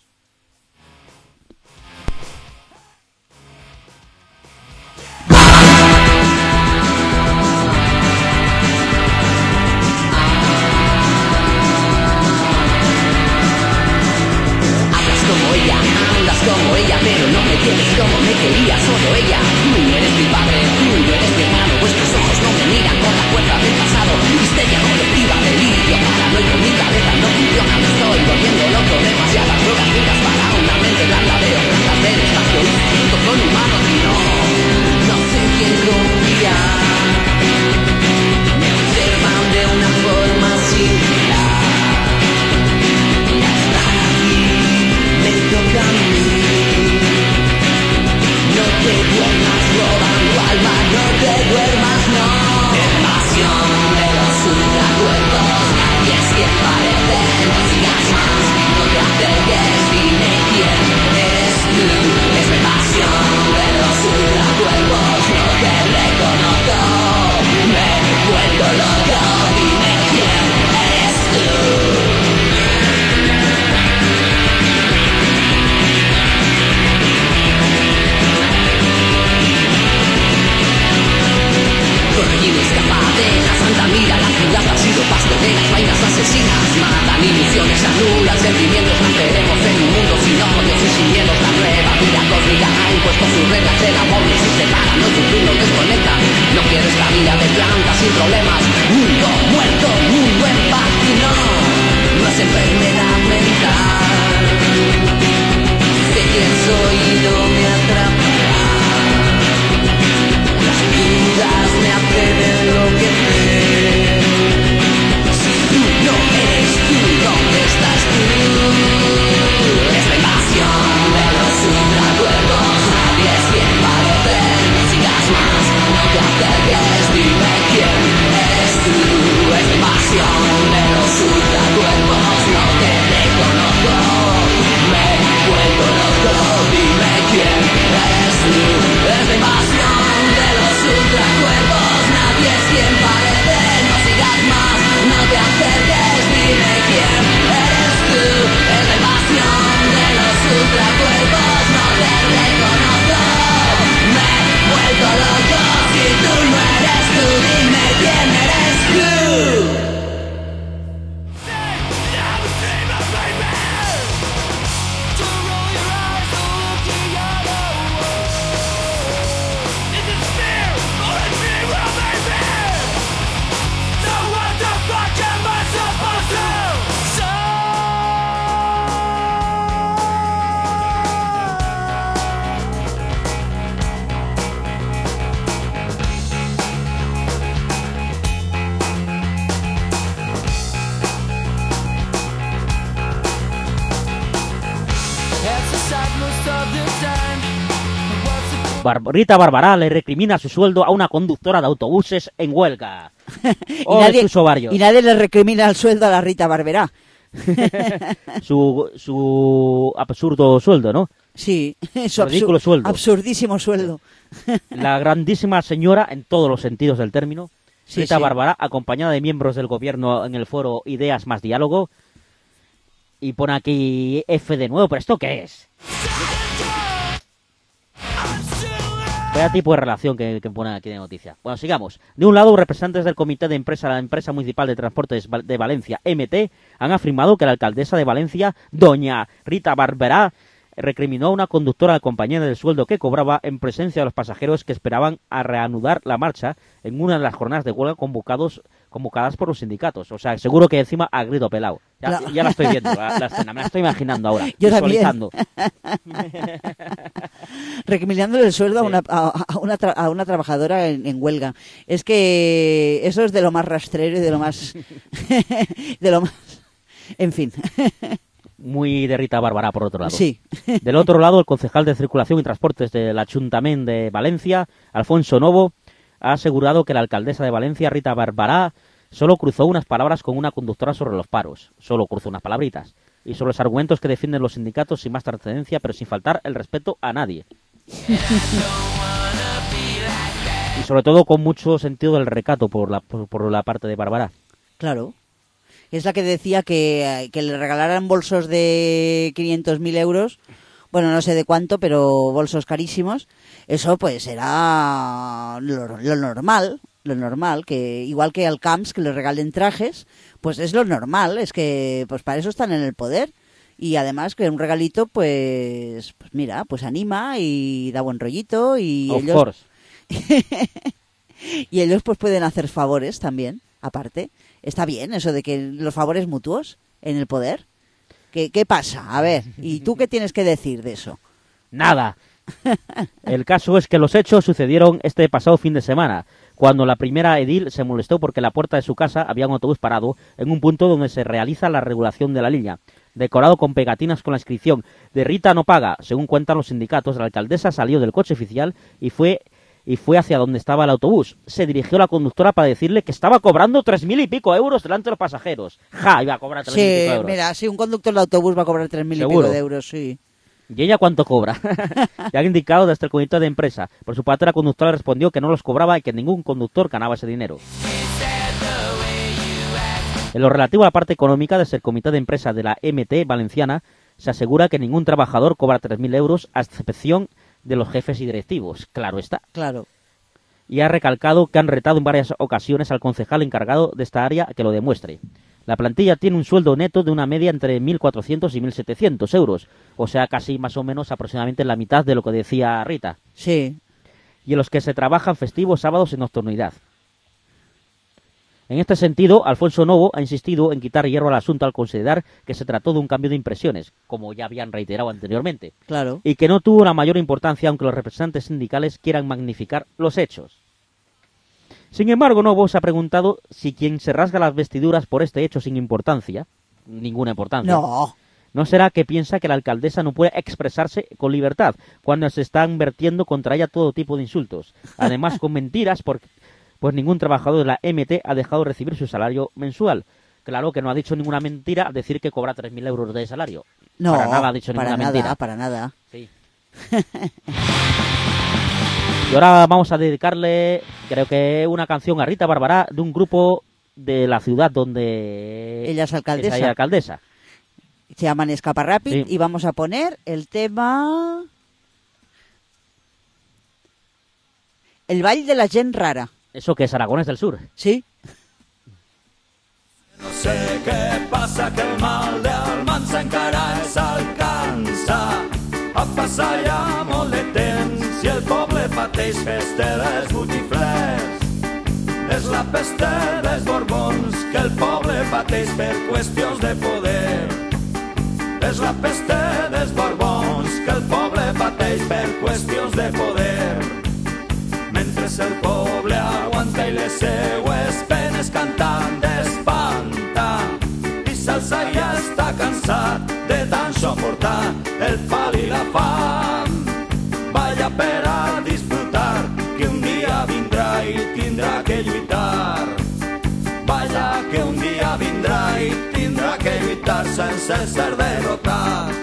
Andas como ella, pero no me quieres como me quería solo ella. Tú no eres mi padre, tú no eres mi hermano. Vuestros ojos no me miran con la fuerza del pasado. Histeria colectiva, delirio paranoico. Mi cabeza no funciona, me estoy volviendo loco. Demasiadas drogas duras para una mente blanda. Veo plantas del espacio y junto con humanos y no sé en quién confiar. Me observan de una forma similar. Y hasta aquí me toca a mí. No te duermas robando alma, no te duermas, no. Invasión de los ultracuerpos. vida cósmica ha impuesto sus reglas, el amor nos separa, nos une, nos desconecta. No quiero esta vida de planta sin problemas, mundo muerto, mundo en paz y no es enfermedad mental. De quién soy no me atrapará, las dudas me hacen enloquecer. Si tú no eres tú, ¿dónde estás tú? Es la invasión de los ultracuerpos, nadie es quien parece. No sigas más, no te acerques, dime quién eres tú. Es la invasión de los ultracuerpos, no te reconozco, me vuelvo loco, dime quién eres tú. Es la invasión de los ultracuerpos, nadie es quien parece. No sigas más, no te acerques, dime quién eres tú. Es la invasión de los ultracuerpos, no te reconozco, me vuelvo loco. Si tú no eres tú, dime quién eres tú. Rita Barberá le recrimina su sueldo a una conductora de autobuses en huelga. Y nadie le recrimina el sueldo a la Rita Barberá. su absurdo sueldo, ¿no? Sí, su ridículo sueldo. Absurdísimo sueldo. La grandísima señora, en todos los sentidos del término, Sí, Rita sí. Barberá, acompañada de miembros del gobierno en el foro Ideas más Diálogo, y pone aquí F de nuevo, ¿pero esto qué es? Vaya tipo de relación que ponen aquí de noticia. Bueno, sigamos. De un lado, representantes del comité de empresa de la empresa municipal de transportes de Valencia, MT, han afirmado que la alcaldesa de Valencia, doña Rita Barberá, recriminó a una conductora de la compañía del sueldo que cobraba en presencia de los pasajeros que esperaban a reanudar la marcha en una de las jornadas de huelga convocadas por los sindicatos. O sea, seguro que encima a grito pelado. Ya la estoy viendo, la escena, me la estoy imaginando ahora. Yo visualizando. Recriminándole el sueldo a una trabajadora en huelga. Es que eso es de lo más rastrero y de lo más... En fin. Muy de Rita Barberá, por otro lado. Sí. Del otro lado, el concejal de Circulación y Transportes del Ayuntamiento de Valencia, Alfonso Novo, ha asegurado que la alcaldesa de Valencia, Rita Barberá, solo cruzó unas palabras con una conductora sobre los paros. Solo cruzó unas palabritas. Y sobre los argumentos que defienden los sindicatos sin más trascendencia, pero sin faltar el respeto a nadie. Y sobre todo con mucho sentido del recato por la parte de Barberá. Claro. Es la que decía que le regalaran bolsos de 500.000 euros, bueno, no sé de cuánto, pero bolsos carísimos. Eso pues era lo normal, que igual que al Camps que le regalen trajes, pues es lo normal, es que pues para eso están en el poder. Y además que un regalito pues mira, pues anima y da buen rollito y Of ellos course. y ellos pues pueden hacer favores también, aparte. Está bien eso de que los favores mutuos en el poder. ¿Qué pasa? A ver, ¿y tú qué tienes que decir de eso? Nada. El caso es que los hechos sucedieron este pasado fin de semana, cuando la primera edil se molestó porque en la puerta de su casa había un autobús parado en un punto donde se realiza la regulación de la línea, decorado con pegatinas con la inscripción de Rita no paga. Según cuentan los sindicatos, la alcaldesa salió del coche oficial y fue hacia donde estaba el autobús. Se dirigió a la conductora para decirle que estaba cobrando 3.000 y pico euros delante de los pasajeros. ¡Ja! Iba a cobrar 3.000 y pico euros. Mira, si un conductor de autobús va a cobrar 3.000 y pico Seguro. de euros, sí. ¿Y ella cuánto cobra? Le han indicado desde el comité de empresa. Por su parte, la conductora respondió que no los cobraba y que ningún conductor ganaba ese dinero. En lo relativo a la parte económica, desde el comité de empresa de la MT valenciana, se asegura que ningún trabajador cobra 3.000 euros, a excepción de los jefes y directivos. Claro está. Claro. Y ha recalcado que han retado en varias ocasiones al concejal encargado de esta área que lo demuestre. La plantilla tiene un sueldo neto de una media entre 1.400 y 1.700 euros, o sea, casi más o menos aproximadamente la mitad de lo que decía Rita. Sí. Y en los que se trabajan festivos, sábados y nocturnidad. En este sentido, Alfonso Novo ha insistido en quitar hierro al asunto al considerar que se trató de un cambio de impresiones, como ya habían reiterado anteriormente, Claro. y que no tuvo una mayor importancia aunque los representantes sindicales quieran magnificar los hechos. Sin embargo, Novo se ha preguntado si quien se rasga las vestiduras por este hecho sin importancia, ninguna importancia, ¿no será que piensa que la alcaldesa no puede expresarse con libertad cuando se están vertiendo contra ella todo tipo de insultos? Además, con mentiras, pues ningún trabajador de la MT ha dejado de recibir su salario mensual. Claro que no ha dicho ninguna mentira al decir que cobra 3.000 euros de salario. No, para nada ha dicho ninguna mentira. Para nada. Sí. Y ahora vamos a dedicarle, creo que una canción a Rita Barberá de un grupo de la ciudad donde Ella es alcaldesa. ella es alcaldesa. Se llaman Escaparrapid Sí. y vamos a poner el tema... El ball de la gent rara. Eso que es Aragones del Sur. Sí. No sé què passa, que el mal d'Almansa encara s'alcança a passar ja molt de temps i el poble pateix festa dels botiflers. És la peste dels borbons que el poble pateix per qüestions de poder. És la peste dels borbons que el poble pateix per qüestions de poder. Mentre el poble aguanta i les seues penes cantant d'espanta i s'alça i ja està cansat de tant suportar el pal i la fam. Vaya per a disfrutar que un dia vindrà i tindrà que lluitar. Vaya que un dia vindrà i tindrà que lluitar sense ser derrotat.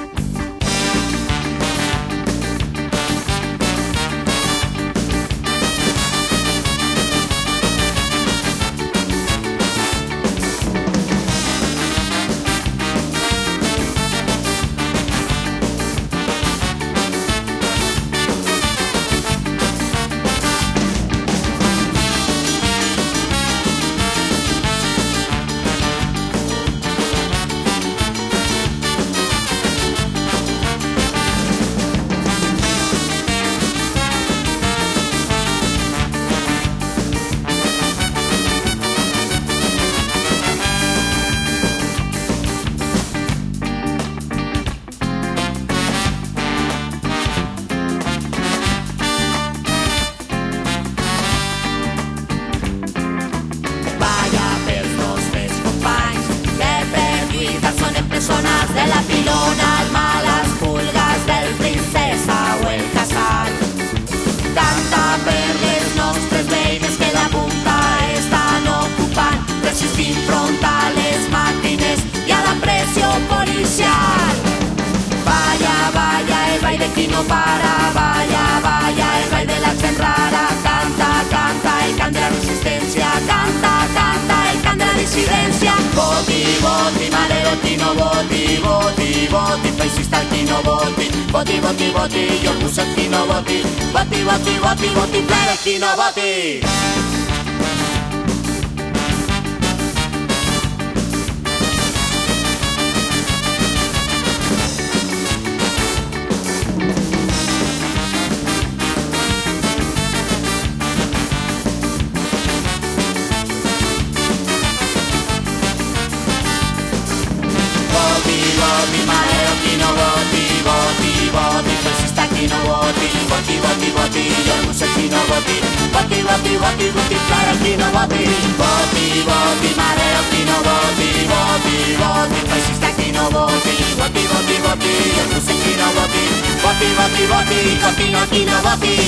Vaya pels nostres companys que per lluitar són empresonats de la pilona, el mal, les pulgues del princesa o el casal. Canta per les nostres veïnes que la punta estan ocupant, resistint front a les màquines i a la pressió policial. Vaya, vaya, el ball de qui no para, vaya, vaya, el ball de la gent rara. Canta, canta, el cant de la resistència, canta, canta, el cant de la dissidència. Voti, voti, mareo, qui no voti, voti, voti, feixista, qui no voti, voti, voti, voti, jo el Muset, qui no voti, voti, voti, voti, voti, plere, qui no voti. Voti, voti, mareo, qui no voti, voti, voti, feixista, qui no voti, voti, voti, voti, jo el Muset, qui no voti, voti, voti, voti, voti, plere, qui no voti. Voti, voti, mareo, qui no voti, voti, voti, feixista, qui no voti, voti, voti, voti, jo el Muset, qui no voti, voti, voti, voti, continua, qui no voti.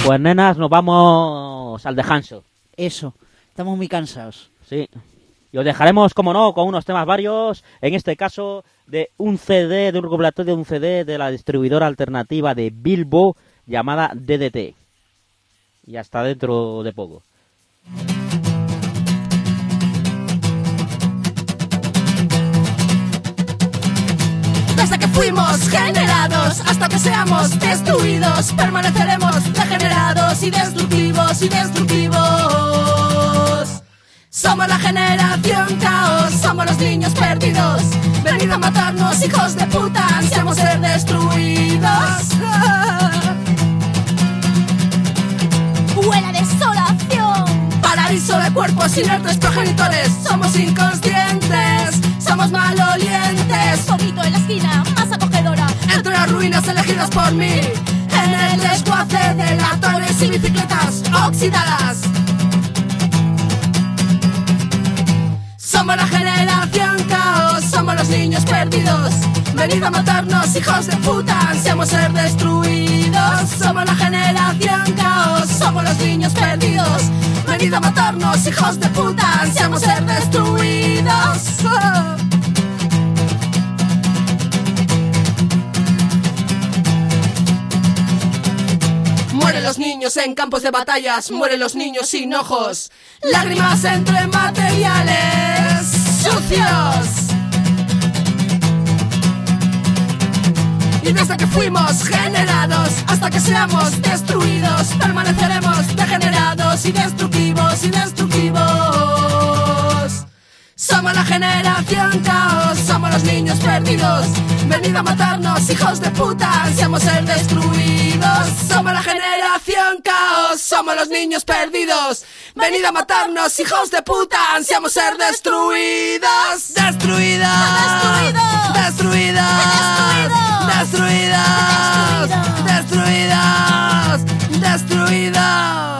Pues nenas, nos vamos al descanso. Eso, estamos muy cansados. Sí. Y os dejaremos, como no, con unos temas varios, en este caso de un CD, de un recopilatorio de un CD de la distribuidora alternativa de Bilbo llamada DDT. Y hasta dentro de poco. Desde que fuimos generados hasta que seamos destruidos, permaneceremos degenerados y destructivos y destructivos. Somos la generación caos, somos los niños perdidos. Venid a matarnos, hijos de puta, ansiamos ser destruidos. Huele a desolación, paraíso de cuerpos inertes progenitores. Somos inconscientes, somos malolientes. Poquito en la esquina, más acogedora, entre las ruinas elegidas por mí, en el desguace de latones y bicicletas oxidadas. Somos la generación caos, somos los niños perdidos. Venid a matarnos, hijos de puta, ansiamos ser destruidos. Somos la generación caos, somos los niños perdidos. Venid a matarnos, hijos de puta, ansiamos ser destruidos. Mueren los niños en campos de batallas, mueren los niños sin ojos. Lágrimas entre materiales sucios. Y desde que fuimos generados hasta que seamos destruidos, permaneceremos degenerados y destructivos y destructivos. Somos la generación caos, somos los niños perdidos. Venid a matarnos, hijos de puta, ansiamos ser destruidos. Somos la generación caos, somos los niños perdidos. Venid a matarnos, hijos de puta, ansiamos ser destruidos. Destruidos, destruidos, destruidos, destruidos, destruidos.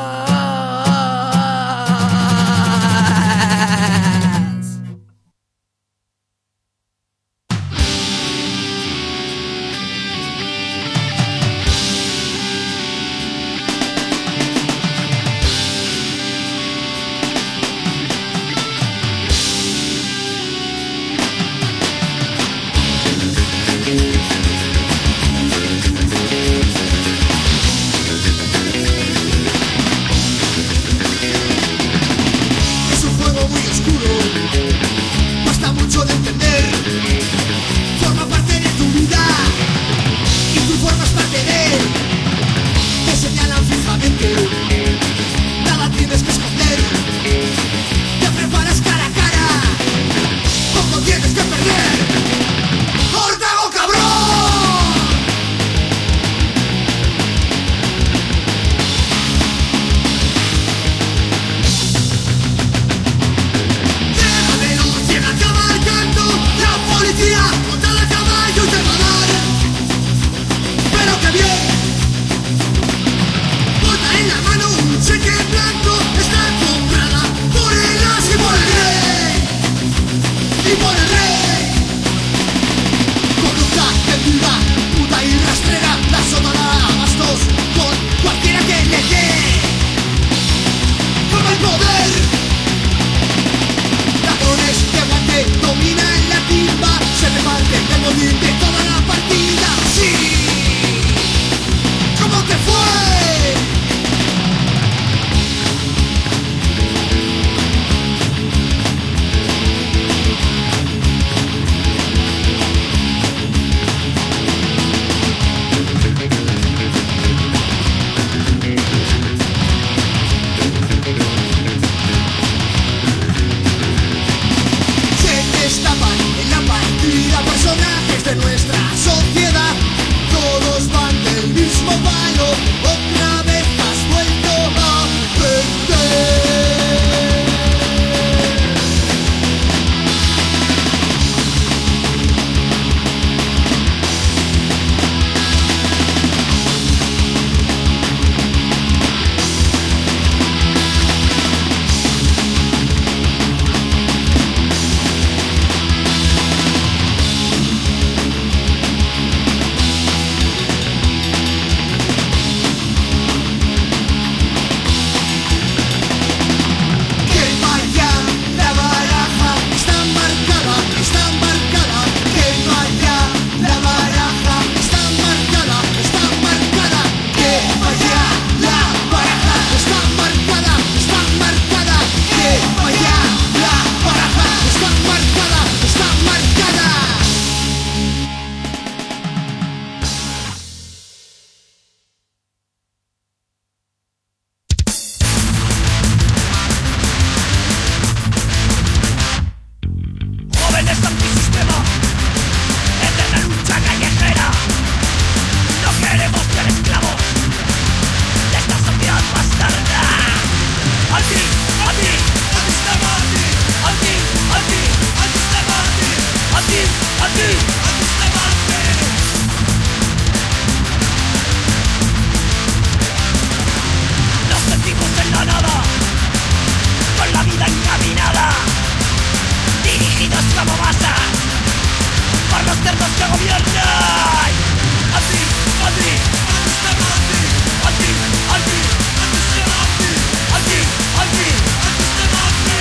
subalternos que gobiernan. Anti, anti, antisistema, anti, anti, antisistema, anti, anti, antisistema,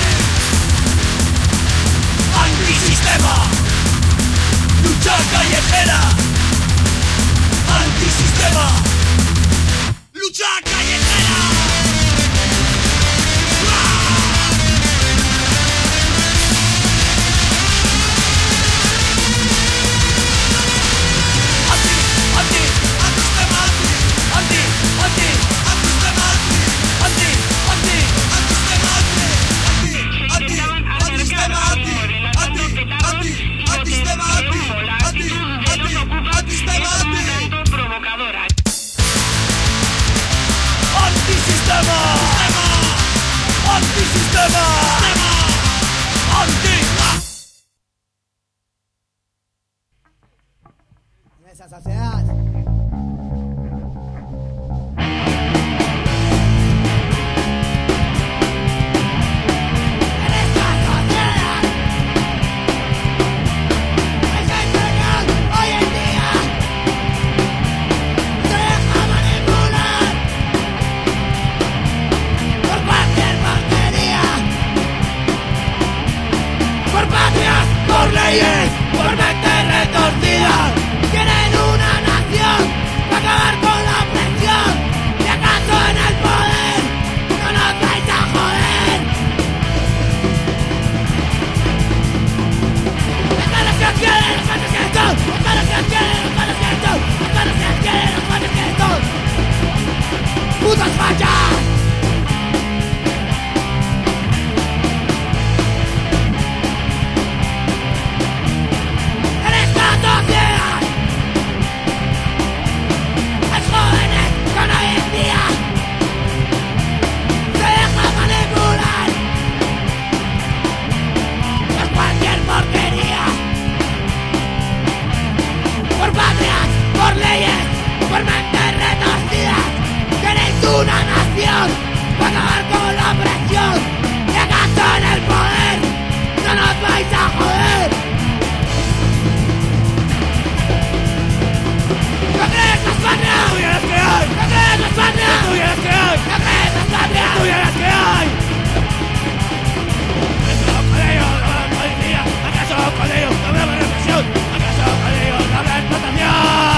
antisistema, lucha callejera. Antisistema, lucha callejera. Esa sociedad. Por leyes, por mente retorcida, quieren una nación para acabar con la opresión. Si acaso en el poder no nos vais a joder. Los malos que quieren, los malos que son, los malos que quieren, los malos que son, los malos que quieren, los malos que son. ¡Putos fachas! Por leyes, por mentes retorcidas, queréis una nación para acabar con la opresión. Y acaso en el poder no nos vais a joder. ¿No crees las patrias? ¡Tú ya las que hay! ¿No crees las patrias? ¡Tú ya las que hay! ¿No crees las patrias? ¡Tú ya las que hay! ¿Acaso con ellos no habrá policía? ¿Acaso con ellos no habrá represión? ¿Acaso con ellos no habrá explotación?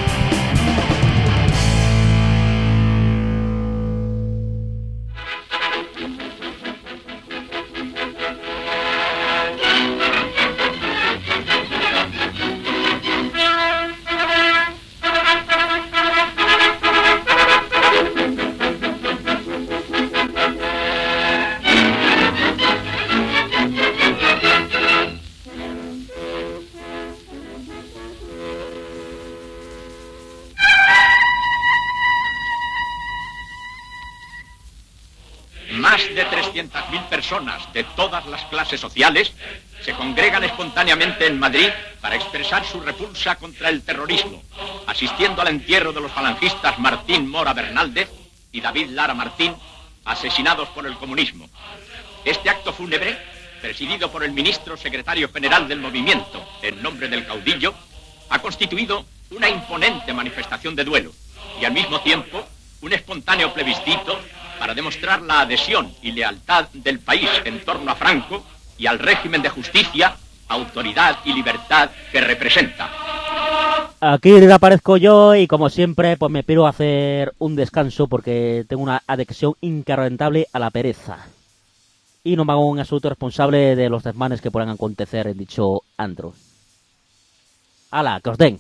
Más de 300.000 personas de todas las clases sociales se congregan espontáneamente en Madrid para expresar su repulsa contra el terrorismo, asistiendo al entierro de los falangistas Martín Mora Bernaldez y David Lara Martín, asesinados por el comunismo. Este acto fúnebre, presidido por el ministro secretario general del movimiento, en nombre del caudillo, ha constituido una imponente manifestación de duelo y al mismo tiempo un espontáneo plebiscito para demostrar la adhesión y lealtad del país en torno a Franco y al régimen de justicia, autoridad y libertad que representa. Aquí aparezco yo y como siempre pues me piro a hacer un descanso porque tengo una adicción inquebrantable a la pereza. Y no me hago un absoluto responsable de los desmanes que puedan acontecer en dicho antro. ¡Hala, que os den!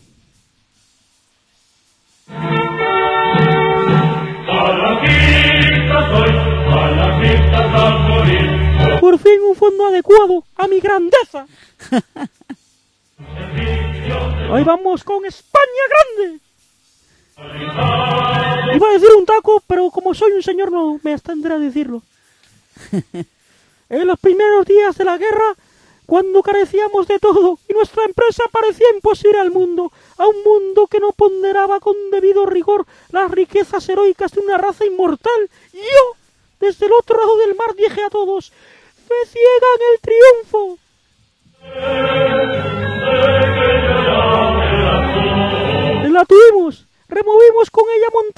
Por fin un fondo adecuado a mi grandeza. Hoy vamos con España grande. Iba a decir un taco, pero como soy un señor no me abstendré a decirlo. En los primeros días de la guerra, cuando carecíamos de todo y nuestra empresa parecía imposible al mundo, a un mundo que no ponderaba con debido rigor las riquezas heroicas de una raza inmortal, yo, desde el otro lado del mar, dije a todos: ¡fe ciega en el triunfo!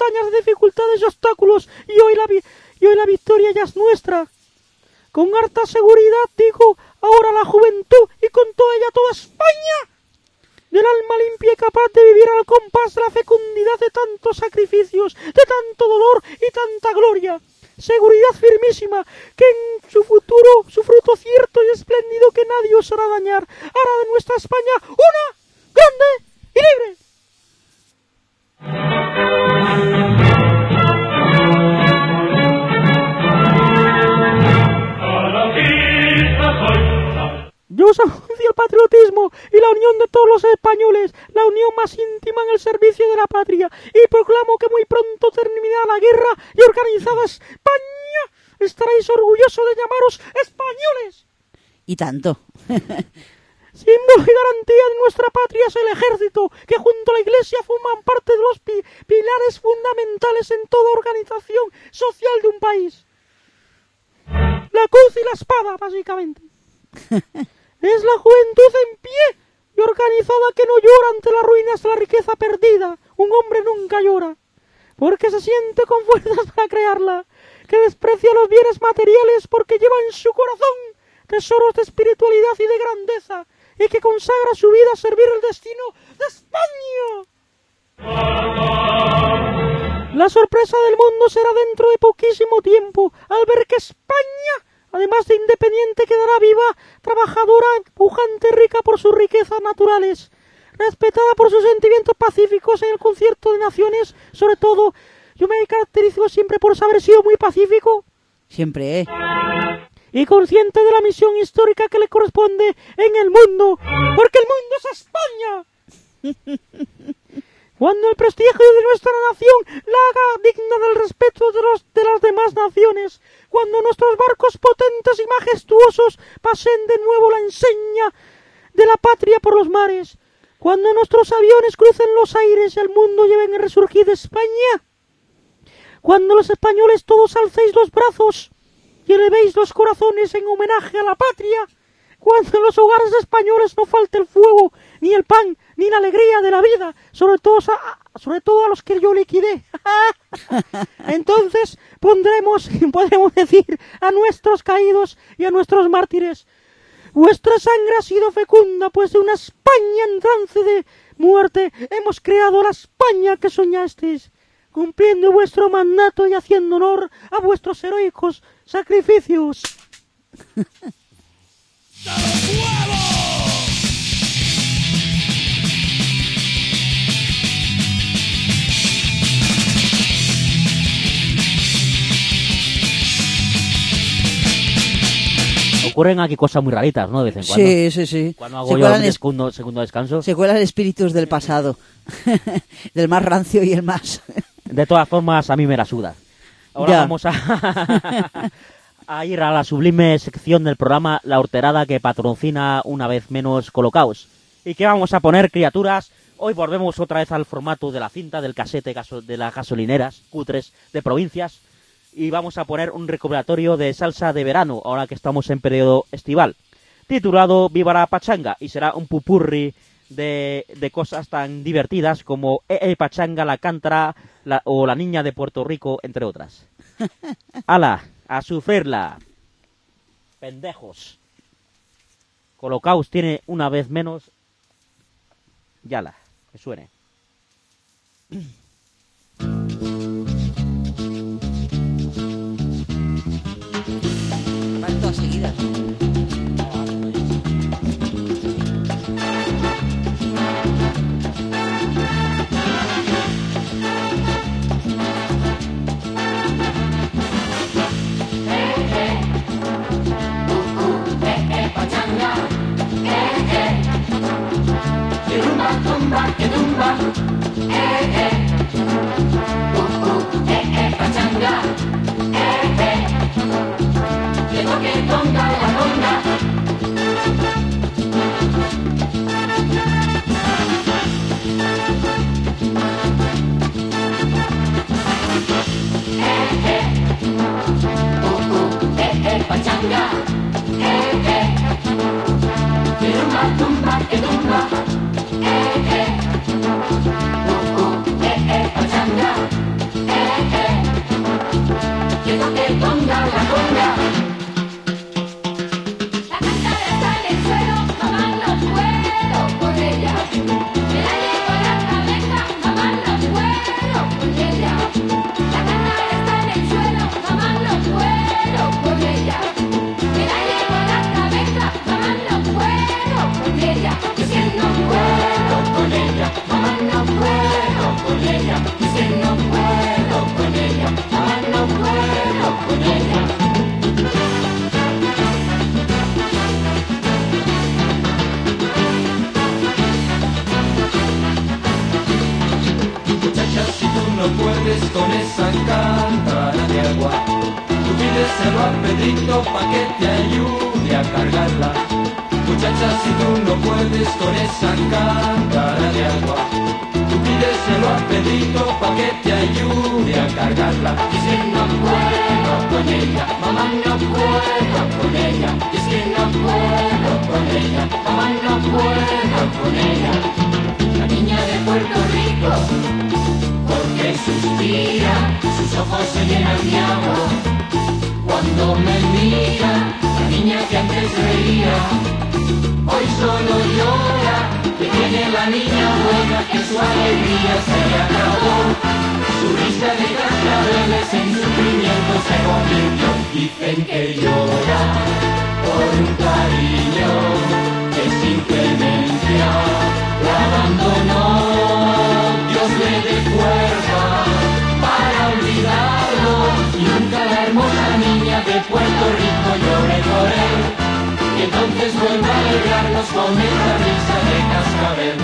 montañas de dificultades y obstáculos, y hoy la victoria ya es nuestra. Con harta seguridad digo ahora la juventud y con toda ella toda España, del alma limpia y capaz de vivir al compás de la fecundidad de tantos sacrificios, de tanto dolor y tanta gloria. Seguridad firmísima que en su futuro, su fruto cierto y espléndido que nadie os hará dañar, hará de nuestra España una, grande y libre. Yo os anuncio el patriotismo y la unión de todos los españoles, la unión más íntima en el servicio de la patria, y proclamo que muy pronto terminará la guerra y organizada España estaréis orgullosos de llamaros españoles. Y tanto. Símbolo y garantía de nuestra patria es el ejército, que junto a la iglesia forman parte de los pilares fundamentales en toda organización social de un país. La cruz y la espada, básicamente. Es la juventud en pie y organizada que no llora ante las ruinas de la riqueza perdida. Un hombre nunca llora, porque se siente con fuerzas para crearla, que desprecia los bienes materiales porque lleva en su corazón tesoros de espiritualidad y de grandeza, y que consagra su vida a servir el destino de España. La sorpresa del mundo será dentro de poquísimo tiempo, al ver que España, además de independiente, quedará viva, trabajadora, pujante, rica por sus riquezas naturales, respetada por sus sentimientos pacíficos en el concierto de naciones. Sobre todo, yo me caracterizo siempre por haber sido muy pacífico. Siempre, Y consciente de la misión histórica que le corresponde en el mundo, porque el mundo es España. Cuando el prestigio de nuestra nación la haga digna del respeto de las demás naciones, cuando nuestros barcos potentes y majestuosos pasen de nuevo la enseña de la patria por los mares, cuando nuestros aviones crucen los aires y el mundo lleven a resurgir de España, cuando los españoles todos alcéis los brazos y elevéis los corazones en homenaje a la patria, cuando en los hogares españoles no falte el fuego, ni el pan, ni la alegría de la vida, sobre todo a los que yo liquidé. Entonces podremos decir a nuestros caídos y a nuestros mártires: vuestra sangre ha sido fecunda, pues de una España en trance de muerte hemos creado la España que soñasteis, cumpliendo vuestro mandato y haciendo honor a vuestros heroicos sacrificios. Ocurren aquí cosas muy raritas, ¿no? De vez en cuando. Sí. Cuando hago yo un segundo descanso. Se cuelan espíritus del pasado. Del más rancio y el más... De todas formas, a mí me la suda. Ahora vamos a ir a la sublime sección del programa La Horterada, que patrocina una vez menos Colocaos. ¿Y qué vamos a poner, criaturas? Hoy volvemos otra vez al formato de la cinta, del casete de las gasolineras cutres de provincias. Y vamos a poner un recopilatorio de salsa de verano, ahora que estamos en periodo estival, titulado Viva la Pachanga, y será un pupurri de cosas tan divertidas como Pachanga, La Cántara o La Niña de Puerto Rico, entre otras. ¡Hala! ¡A sufrirla! ¡Pendejos! Colocaos tiene una vez menos... ¡Yala! Que suene. Van todas seguidas. Que rumba, tumba, que tumba, pachanga, que toque conga la puedes con esa cántara de agua. Tú pídeselo a Pedrito pa' que te ayude a cargarla. Muchacha, si tú no puedes con esa cántara de agua, tú pídeselo a Pedrito pa' que te ayude a cargarla. Y si no puedo con ella, mamá no puedo con ella. Y si no puedo con ella, mamá no puedo con ella. La niña de Puerto Rico, porque suspira, sus ojos se llenan de agua. Cuando me mira, la niña que antes reía, hoy solo llora, que tiene la niña buena, que su alegría se le acabó. Su risa de cascabeles en sufrimiento se convirtió. Dicen que llora por un cariño que sin clemencia la abandonó. Dios le dé fuerza para olvidarlo y nunca la hermosa niña de Puerto Rico llore por él. Y entonces vuelva a alegrarnos con esta risa de cascabel.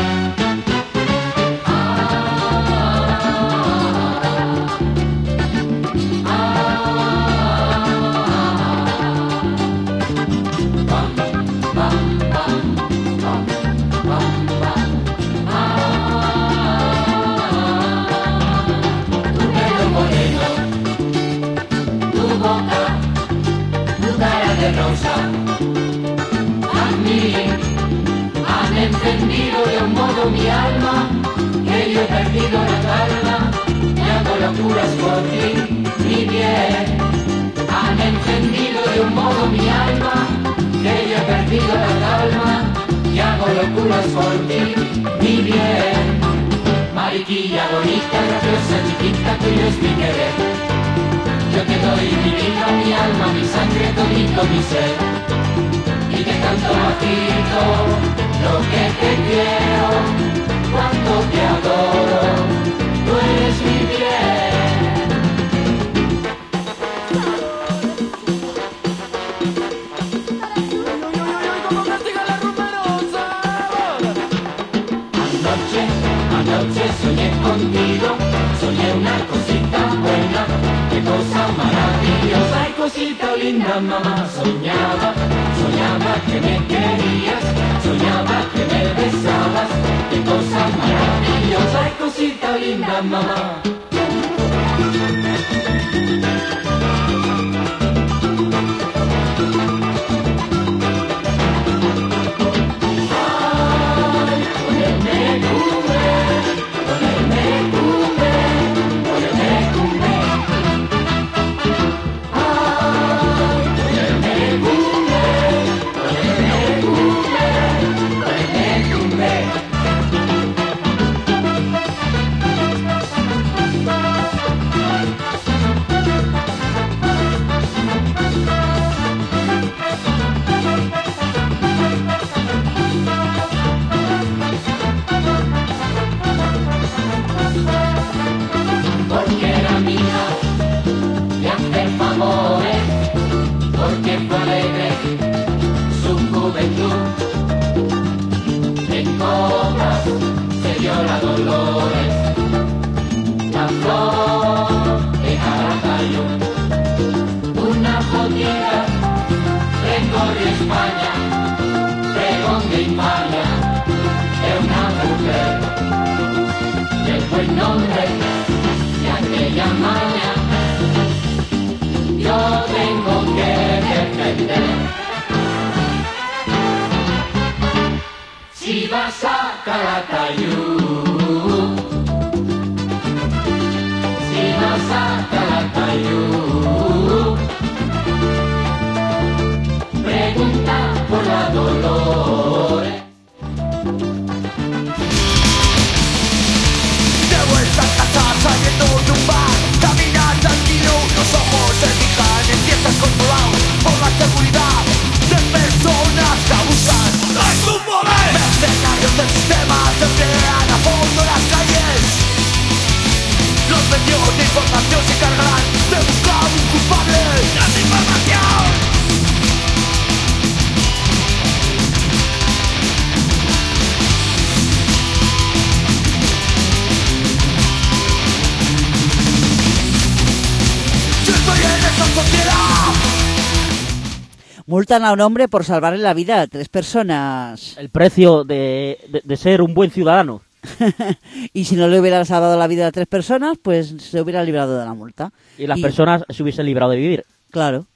Tu pelo moreno, tu boca, tu cara de rosa, han encendido de un modo mi alma, que yo he perdido la calma, y hago locuras por ti, mi bien. Han encendido de un modo mi alma, que yo he perdido la calma, y hago locuras por ti, mi bien. Mariquilla bonita, graciosa, chiquita, tuyo es mi querer. Yo te doy mi vida, mi alma, mi sangre, todito mi ser. Y te canto bajito lo que te quiero, cuánto te adoro, tú eres mi bien. Anoche soñé contigo, soñé una cosita buena, qué cosa maravillosa. Ay, cosita linda, mamá, soñaba que me querías, soñaba que me besabas, qué cosa maravillosa. Ay, cosita linda, mamá. Multan a un hombre por salvarle la vida a 3 personas. El precio de ser un buen ciudadano. Y si no le hubiera salvado la vida a 3 personas, pues se hubiera librado de la multa. Y las personas se hubiesen librado de vivir. Claro.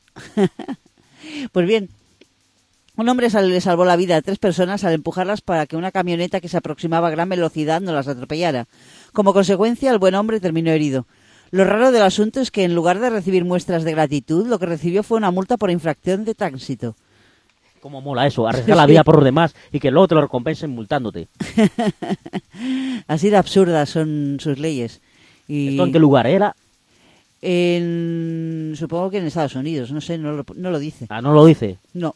Pues bien, un hombre le salvó la vida a 3 personas al empujarlas para que una camioneta que se aproximaba a gran velocidad no las atropellara. Como consecuencia, el buen hombre terminó herido. Lo raro del asunto es que en lugar de recibir muestras de gratitud, lo que recibió fue una multa por infracción de tránsito. ¿Cómo mola eso? Arriesgar la vida por los demás y que luego te lo recompensen multándote. Así de absurdas son sus leyes. Y ¿Esto en qué lugar era? Supongo que en Estados Unidos, no sé, no lo dice. Ah, ¿no lo dice? No.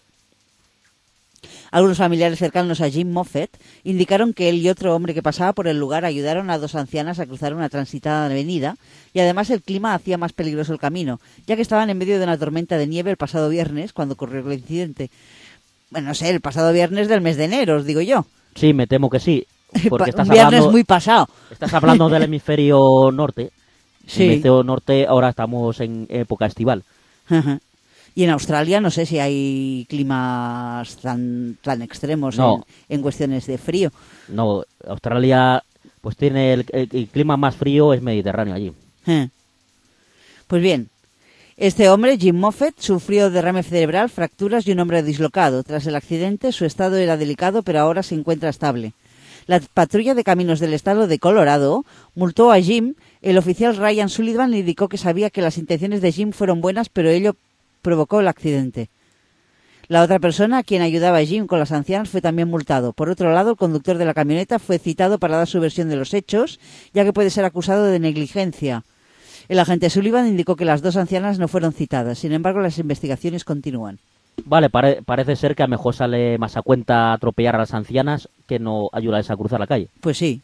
Algunos familiares cercanos a Jim Moffett indicaron que él y otro hombre que pasaba por el lugar ayudaron a 2 ancianas a cruzar una transitada avenida y además el clima hacía más peligroso el camino, ya que estaban en medio de una tormenta de nieve el pasado viernes cuando ocurrió el incidente. Bueno, no sé, el pasado viernes del mes de enero, os digo yo. Sí, me temo que sí. Porque Un viernes muy pasado. Estás hablando del hemisferio norte. Sí. En el hemisferio norte ahora estamos en época estival. Ajá. Y en Australia no sé si hay climas tan extremos en cuestiones de frío. No, Australia pues tiene el clima más frío, es mediterráneo allí. Pues bien, este hombre, Jim Moffett, sufrió derrame cerebral, fracturas y un hombro dislocado. Tras el accidente, su estado era delicado, pero ahora se encuentra estable. La patrulla de caminos del estado de Colorado multó a Jim. El oficial Ryan Sullivan le indicó que sabía que las intenciones de Jim fueron buenas, pero ello provocó el accidente. La otra persona, quien ayudaba a Jim con las ancianas, fue también multado. Por otro lado, el conductor de la camioneta fue citado para dar su versión de los hechos, ya que puede ser acusado de negligencia. El agente Sullivan indicó que las 2 ancianas no fueron citadas. Sin embargo, las investigaciones continúan. Vale, parece ser que a lo mejor sale más a cuenta atropellar a las ancianas que no ayudarles a cruzar la calle. Pues sí.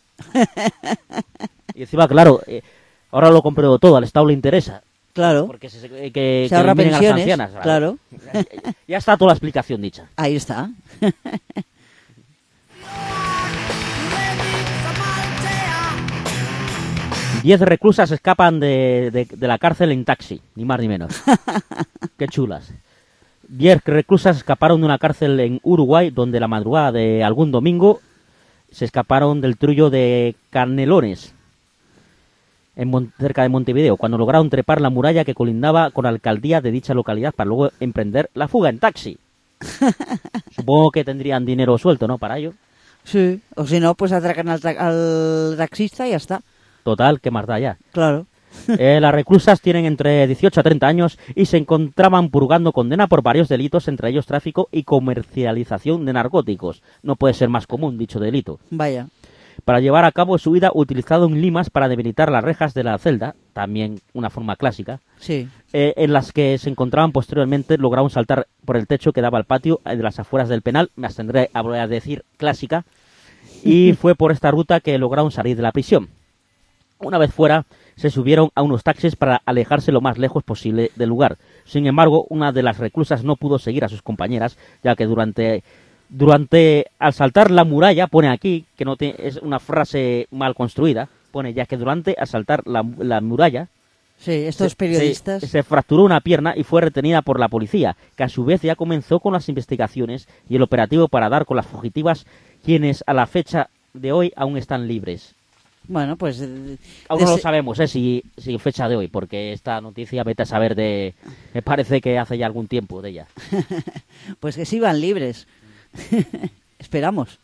Y encima, claro, ahora lo comprendo todo, al Estado le interesa. Claro. Porque se ahorra eliminen a las pensiones, ancianas. claro. Ya está toda la explicación dicha. Ahí está. 10 reclusas escapan de la cárcel en taxi, ni más ni menos. Qué chulas. 10 reclusas escaparon de una cárcel en Uruguay, donde la madrugada de algún domingo se escaparon del trullo de Canelones, cerca de Montevideo, cuando lograron trepar la muralla que colindaba con la alcaldía de dicha localidad para luego emprender la fuga en taxi. Supongo que tendrían dinero suelto, ¿no? Para ello. Sí, o si no, pues atracan al taxista y ya está. Total, ¿qué más da ya? Claro. Las reclusas tienen entre 18 a 30 años y se encontraban purgando condena por varios delitos, entre ellos tráfico y comercialización de narcóticos. No puede ser más común dicho delito. Vaya. Para llevar a cabo su huida utilizaron limas para debilitar las rejas de la celda, también una forma clásica, sí. En las que se encontraban posteriormente, lograron saltar por el techo que daba al patio de las afueras del penal, me abstendré a decir clásica, y fue por esta ruta que lograron salir de la prisión. Una vez fuera, se subieron a unos taxis para alejarse lo más lejos posible del lugar. Sin embargo, una de las reclusas no pudo seguir a sus compañeras, ya que durante al saltar la muralla, pone aquí, que no es una frase mal construida, pone ya que durante al saltar la muralla, sí, estos periodistas se fracturó una pierna y fue retenida por la policía, que a su vez ya comenzó con las investigaciones y el operativo para dar con las fugitivas, quienes a la fecha de hoy aún están libres. Bueno, pues aún no lo sabemos, si fecha de hoy, porque esta noticia vete a saber me parece que hace ya algún tiempo de ella. Pues que sí van libres. Esperamos.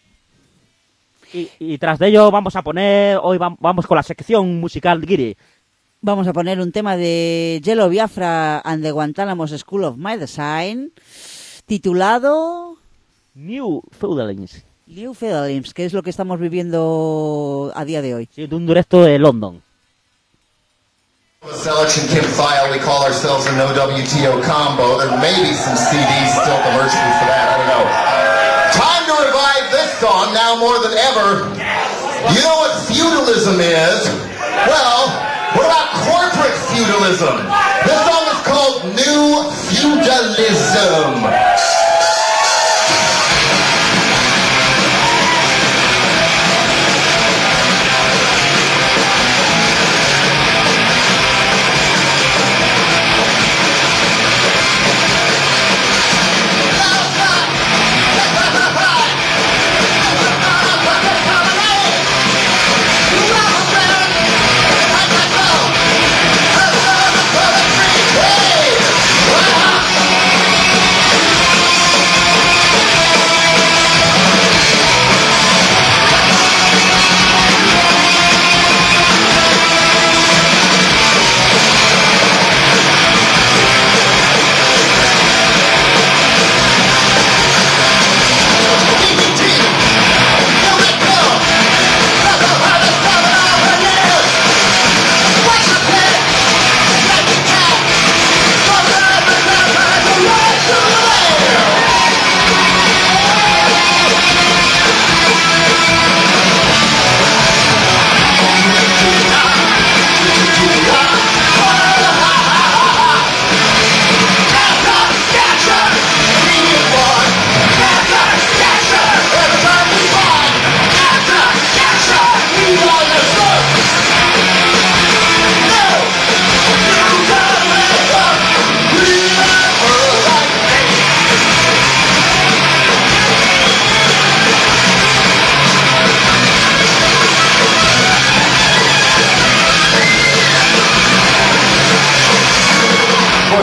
Y tras de ello vamos a poner, hoy vamos con la sección musical Guiri. Vamos a poner un tema de Jello Biafra and the Guantánamo School of Medicine, titulado New Feudalings. New Feudalings, que es lo que estamos viviendo a día de hoy. Sí, de un directo de London. Selection kit file, we call ourselves an OWTO combo. There may be some CDs still commercially for that, I don't know. Time to revive this song now more than ever. You know what feudalism is? Well, what about corporate feudalism? This song is called New Feudalism.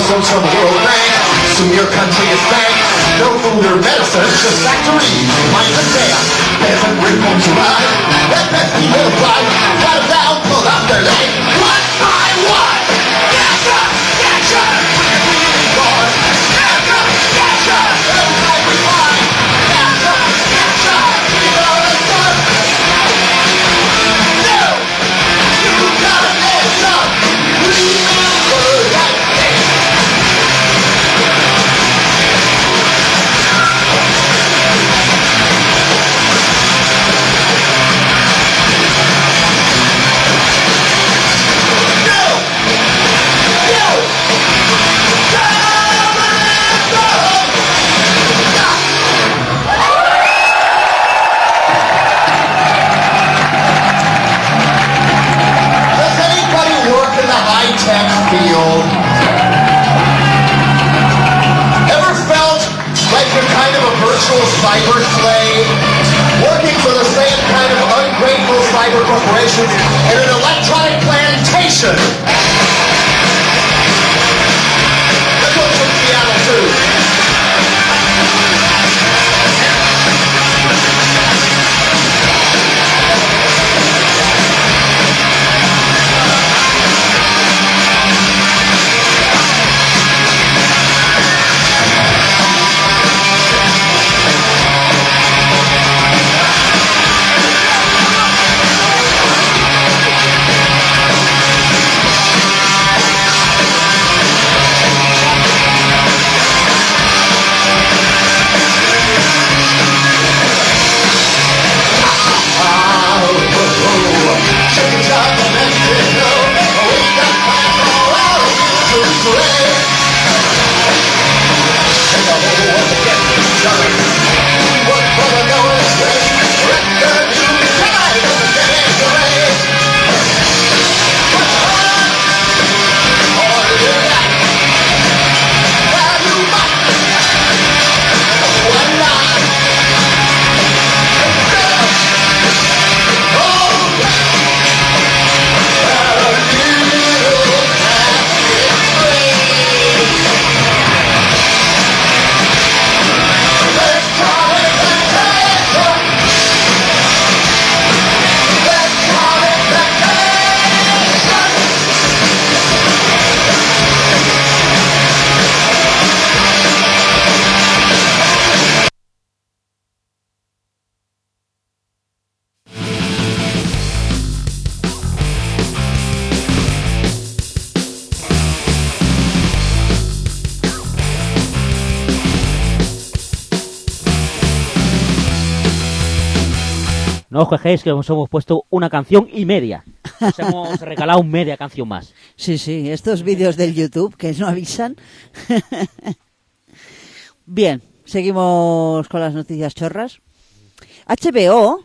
Some from the World Bank, some your country is banked. No food or medicine, just factories. Mind the chaos, peasant reforms arrive. Let pesky little fly, got them down, pulled up their leg. One by one, Gotcha, gotcha. Gone, Gotcha, gotcha. Every time we find, Gotcha, gotcha. We know the sun. No, you gotta answer. Remember that day. Does anybody work in the high-tech field? Ever felt like you're kind of a virtual cyber slave? Working for the same kind of ungrateful cyber corporation in an electronic plantation? That goes from Seattle, too. No os quejéis que os hemos puesto una canción y media. Os hemos regalado media canción más. Sí, sí, estos vídeos del YouTube que no avisan. Bien, seguimos con las noticias chorras. HBO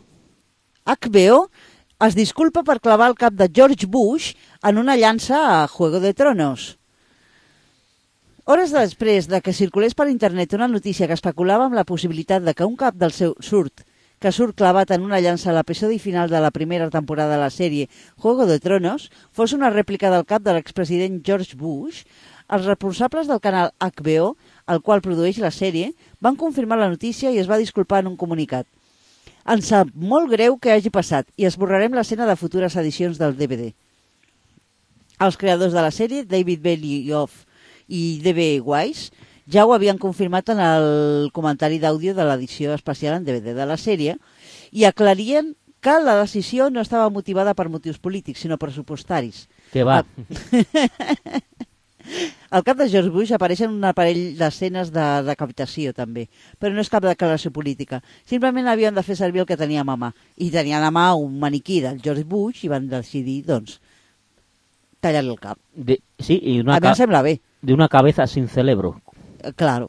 es disculpa per clavar el cap de George Bush en una llança a Juego de Tronos. Hores després de que circulés per internet una notícia que especulava amb la possibilitat de que un cap del seu surt clavat en una llança a l'episodi final de la primera temporada de la sèrie Juego de Tronos fos una rèplica del cap de l'expresident George Bush, els responsables del canal HBO, el qual produeix la sèrie, van confirmar la notícia i es va disculpar en un comunicat. Ens sap molt greu que hagi passat i esborrarem l'escena de futures edicions del DVD. Els creadors de la sèrie, David Benioff i D.B. Weiss, ja ho havien confirmat en el comentari d'àudio de l'edició especial en DVD de la sèrie i aclarien que la decisió no estava motivada per motius polítics, sinó pressupostaris. Que va. El cap de George Bush apareix en un parell d'escenes de decapitació, també, però no és cap declaració política. Simplement havien de fer servir el que teníem a mà. I tenien a mà un maniquí del George Bush i van decidir, doncs, tallar-li el cap. Sí, i a mi em sembla bé. De una cabeza sin cerebro. Claro.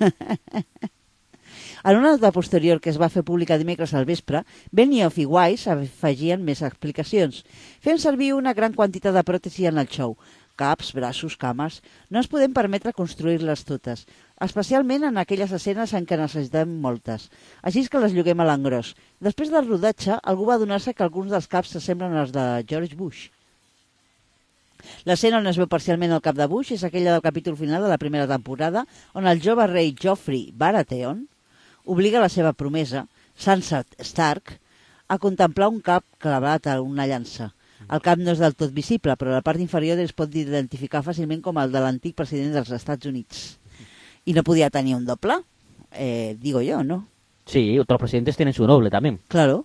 En una nota posterior que es va fer pública dimecres al vespre, Benioff i Weiss afegien més explicacions. Fem servir una gran quantitat de pròtesi en el show. Caps, braços, cames... No ens podem permetre construir-les totes, especialment en aquelles escenes en què necessitem moltes. Així és que les lloguem a l'engròs. Després del rodatge, algú va adonar-se que alguns dels caps s'assemblen als de George Bush. L'escena on es veu parcialment el cap de Bush és aquella del capítol final de la primera temporada, on el jove rei Joffrey Baratheon obliga la seva promesa, Sansa Stark, a contemplar un cap clavat a una llança. El cap no és del tot visible, però la part inferior es pot identificar fàcilment com el de l'antic president dels Estats Units. I no podia tenir un doble, digo yo, ¿no? Sí, otros presidentes tienen su doble también. Claro.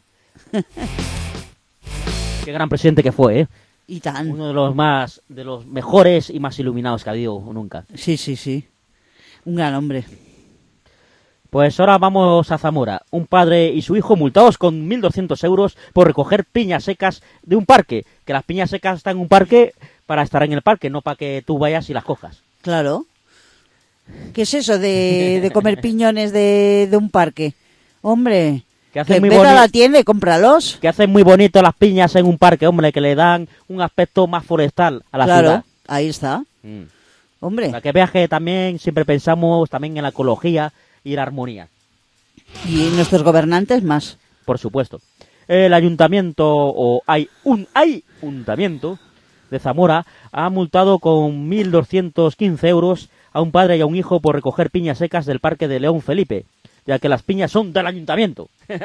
Qué gran presidente que fue, ¿eh? Y tan. Uno de los mejores y más iluminados que ha habido nunca. Sí, sí, sí. Un gran hombre. Pues ahora vamos a Zamora. Un padre y su hijo multados con 1.200 euros por recoger piñas secas de un parque. Que las piñas secas están en un parque para estar en el parque, no para que tú vayas y las cojas. Claro. ¿Qué es eso de comer piñones de un parque? Hombre, que vete a la tienda y cómpralos. Que hacen muy bonito las piñas en un parque, hombre, que le dan un aspecto más forestal a la ciudad. Claro, ahí está. Hombre. Para que veas que también siempre pensamos también en la ecología y la armonía. Y nuestros gobernantes más. Por supuesto. El ayuntamiento, hay un ayuntamiento de Zamora, ha multado con 1.215 euros a un padre y a un hijo por recoger piñas secas del parque de León Felipe, ya que las piñas son del ayuntamiento.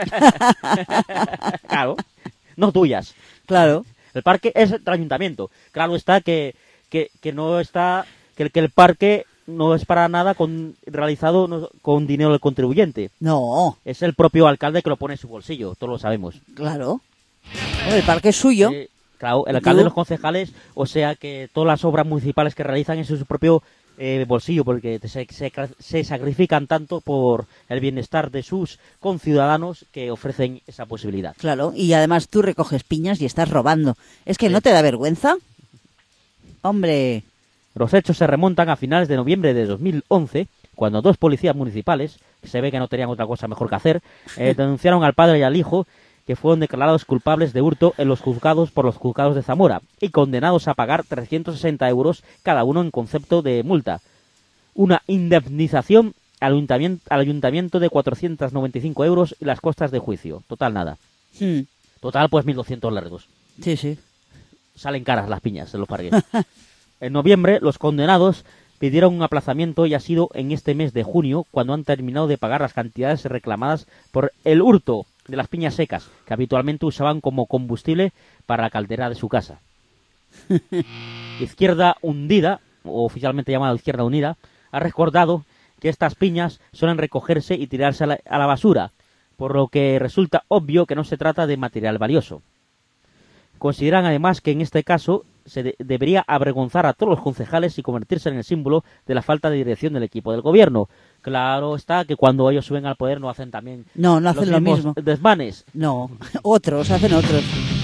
Claro, no tuyas. Claro. El parque es del ayuntamiento. Claro está que no está, que el parque no es para nada realizado con dinero del contribuyente. No. Es el propio alcalde que lo pone en su bolsillo, todos lo sabemos. Claro. El parque es suyo. Claro, el alcalde y los concejales, o sea que todas las obras municipales que realizan es en su propio bolsillo, porque se sacrifican tanto por el bienestar de sus conciudadanos que ofrecen esa posibilidad. Claro, y además tú recoges piñas y estás robando. ¿Es que no te da vergüenza? Hombre. Los hechos se remontan a finales de noviembre de 2011, cuando dos policías municipales, que se ve que no tenían otra cosa mejor que hacer, denunciaron al padre y al hijo, que fueron declarados culpables de hurto en los juzgados por los juzgados de Zamora y condenados a pagar 360 euros cada uno en concepto de multa. Una indemnización al ayuntamiento de 495 euros y las costas de juicio. Total, nada. Total, pues 1.200 largos. Sí, sí. Salen caras las piñas en los parques. En noviembre, los condenados pidieron un aplazamiento y ha sido en este mes de junio cuando han terminado de pagar las cantidades reclamadas por el hurto de las piñas secas, que habitualmente usaban como combustible para la caldera de su casa. Izquierda Hundida, o oficialmente llamada Izquierda Unida, ha recordado que estas piñas suelen recogerse y tirarse a la basura, por lo que resulta obvio que no se trata de material valioso. Consideran además que en este caso se debería avergonzar a todos los concejales y convertirse en el símbolo de la falta de dirección del equipo del gobierno. Claro está que cuando ellos suben al poder no hacen también no hacen lo mismo. Desmanes. No, hacen otros.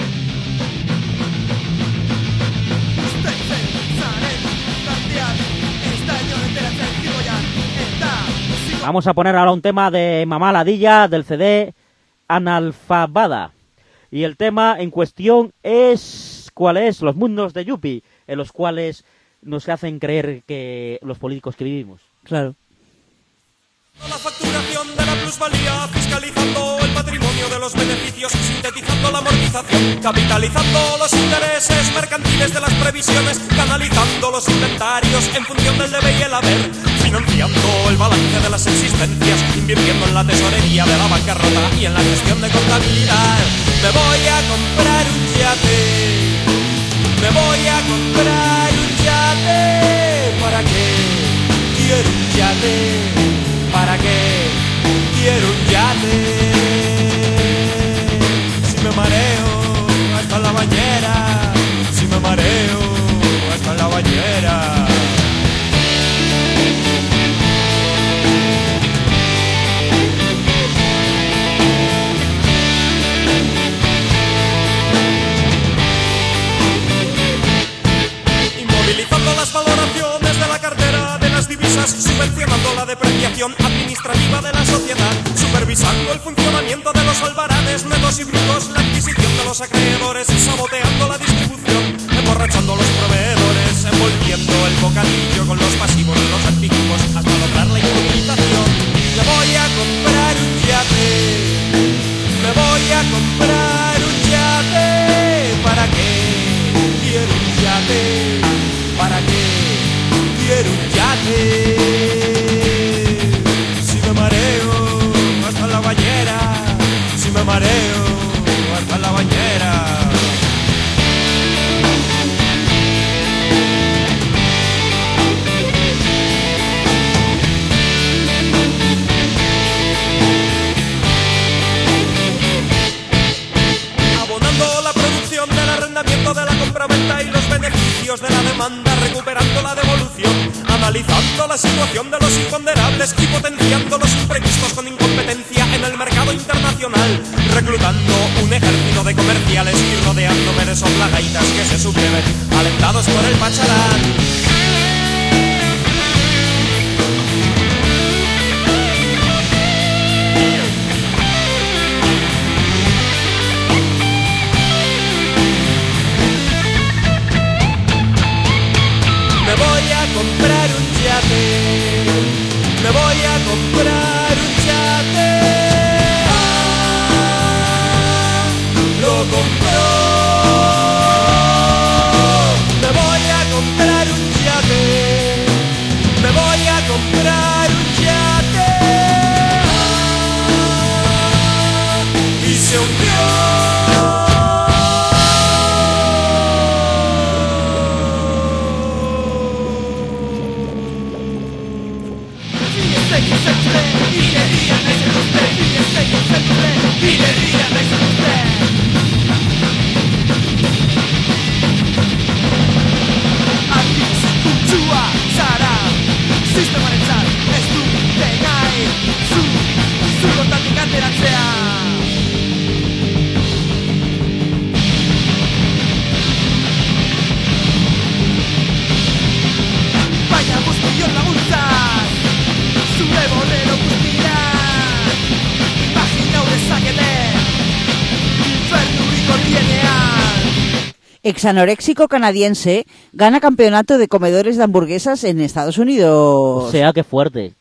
Vamos a poner ahora un tema de Mamá Ladilla del CD Analfabada. Y el tema en cuestión es ¿cuál es? Los mundos de Yuppie, en los cuales nos hacen creer que los políticos que vivimos. Claro. La facturación de la plusvalía, fiscalizando el patrimonio de los beneficios, sintetizando la amortización, capitalizando los intereses mercantiles de las previsiones, canalizando los inventarios en función del debe y el haber, financiando el balance de las existencias, invirtiendo en la tesorería de la bancarrota y en la gestión de contabilidad. Me voy a comprar un yate, me voy a comprar un yate. ¿Para qué quiero un yate? ¿Para qué quiero un yate? Si me mareo hasta la bañera, si me mareo hasta la bañera. Inmovilizando las valoraciones de la cartera de las divisas, subvencionando la depreciación administrativa de la sociedad, supervisando el funcionamiento de los albaranes netos y brujos, la adquisición de los acreedores, saboteando la distribución, emborrachando a los proveedores, envolviendo el bocadillo con los pasivos de los antiguos hasta lograr la inmovilización. Me voy a comprar un yate, me voy a comprar un yate. ¿Para qué quiero un yate? criterios de la demanda, recuperando la devolución, analizando la situación de los imponderables y potenciando los imprevistos con incompetencia en el mercado internacional, reclutando un ejército de comerciales y rodeándome de soplagaitas que se subleven, alentados por el pacharán. Me voy a comprar un yate, me voy a comprar un yate. Ah, lo compró. Me voy a comprar un yate, me voy a comprar un yate. Ah, y se hundió. Exanoréxico canadiense gana campeonato de comedores de hamburguesas en Estados Unidos. O sea, qué fuerte.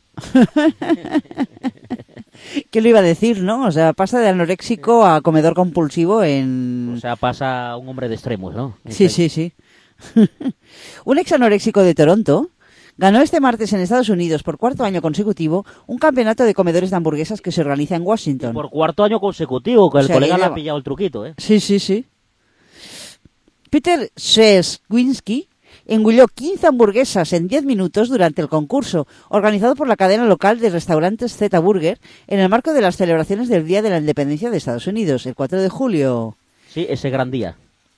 ¿Qué lo iba a decir, no? O sea, pasa de anoréxico a comedor compulsivo en... O sea, pasa un hombre de extremos, ¿no? Sí, sí, sí. Un exanoréxico de Toronto ganó este martes en Estados Unidos por cuarto año consecutivo un campeonato de comedores de hamburguesas que se organiza en Washington. Por cuarto año consecutivo, que el colega le ha pillado el truquito, ¿eh? Sí, sí, sí. Peter Szczecinski engulló 15 hamburguesas en 10 minutos durante el concurso, organizado por la cadena local de restaurantes Z Burger, en el marco de las celebraciones del Día de la Independencia de Estados Unidos, el 4 de julio. Sí, ese gran día.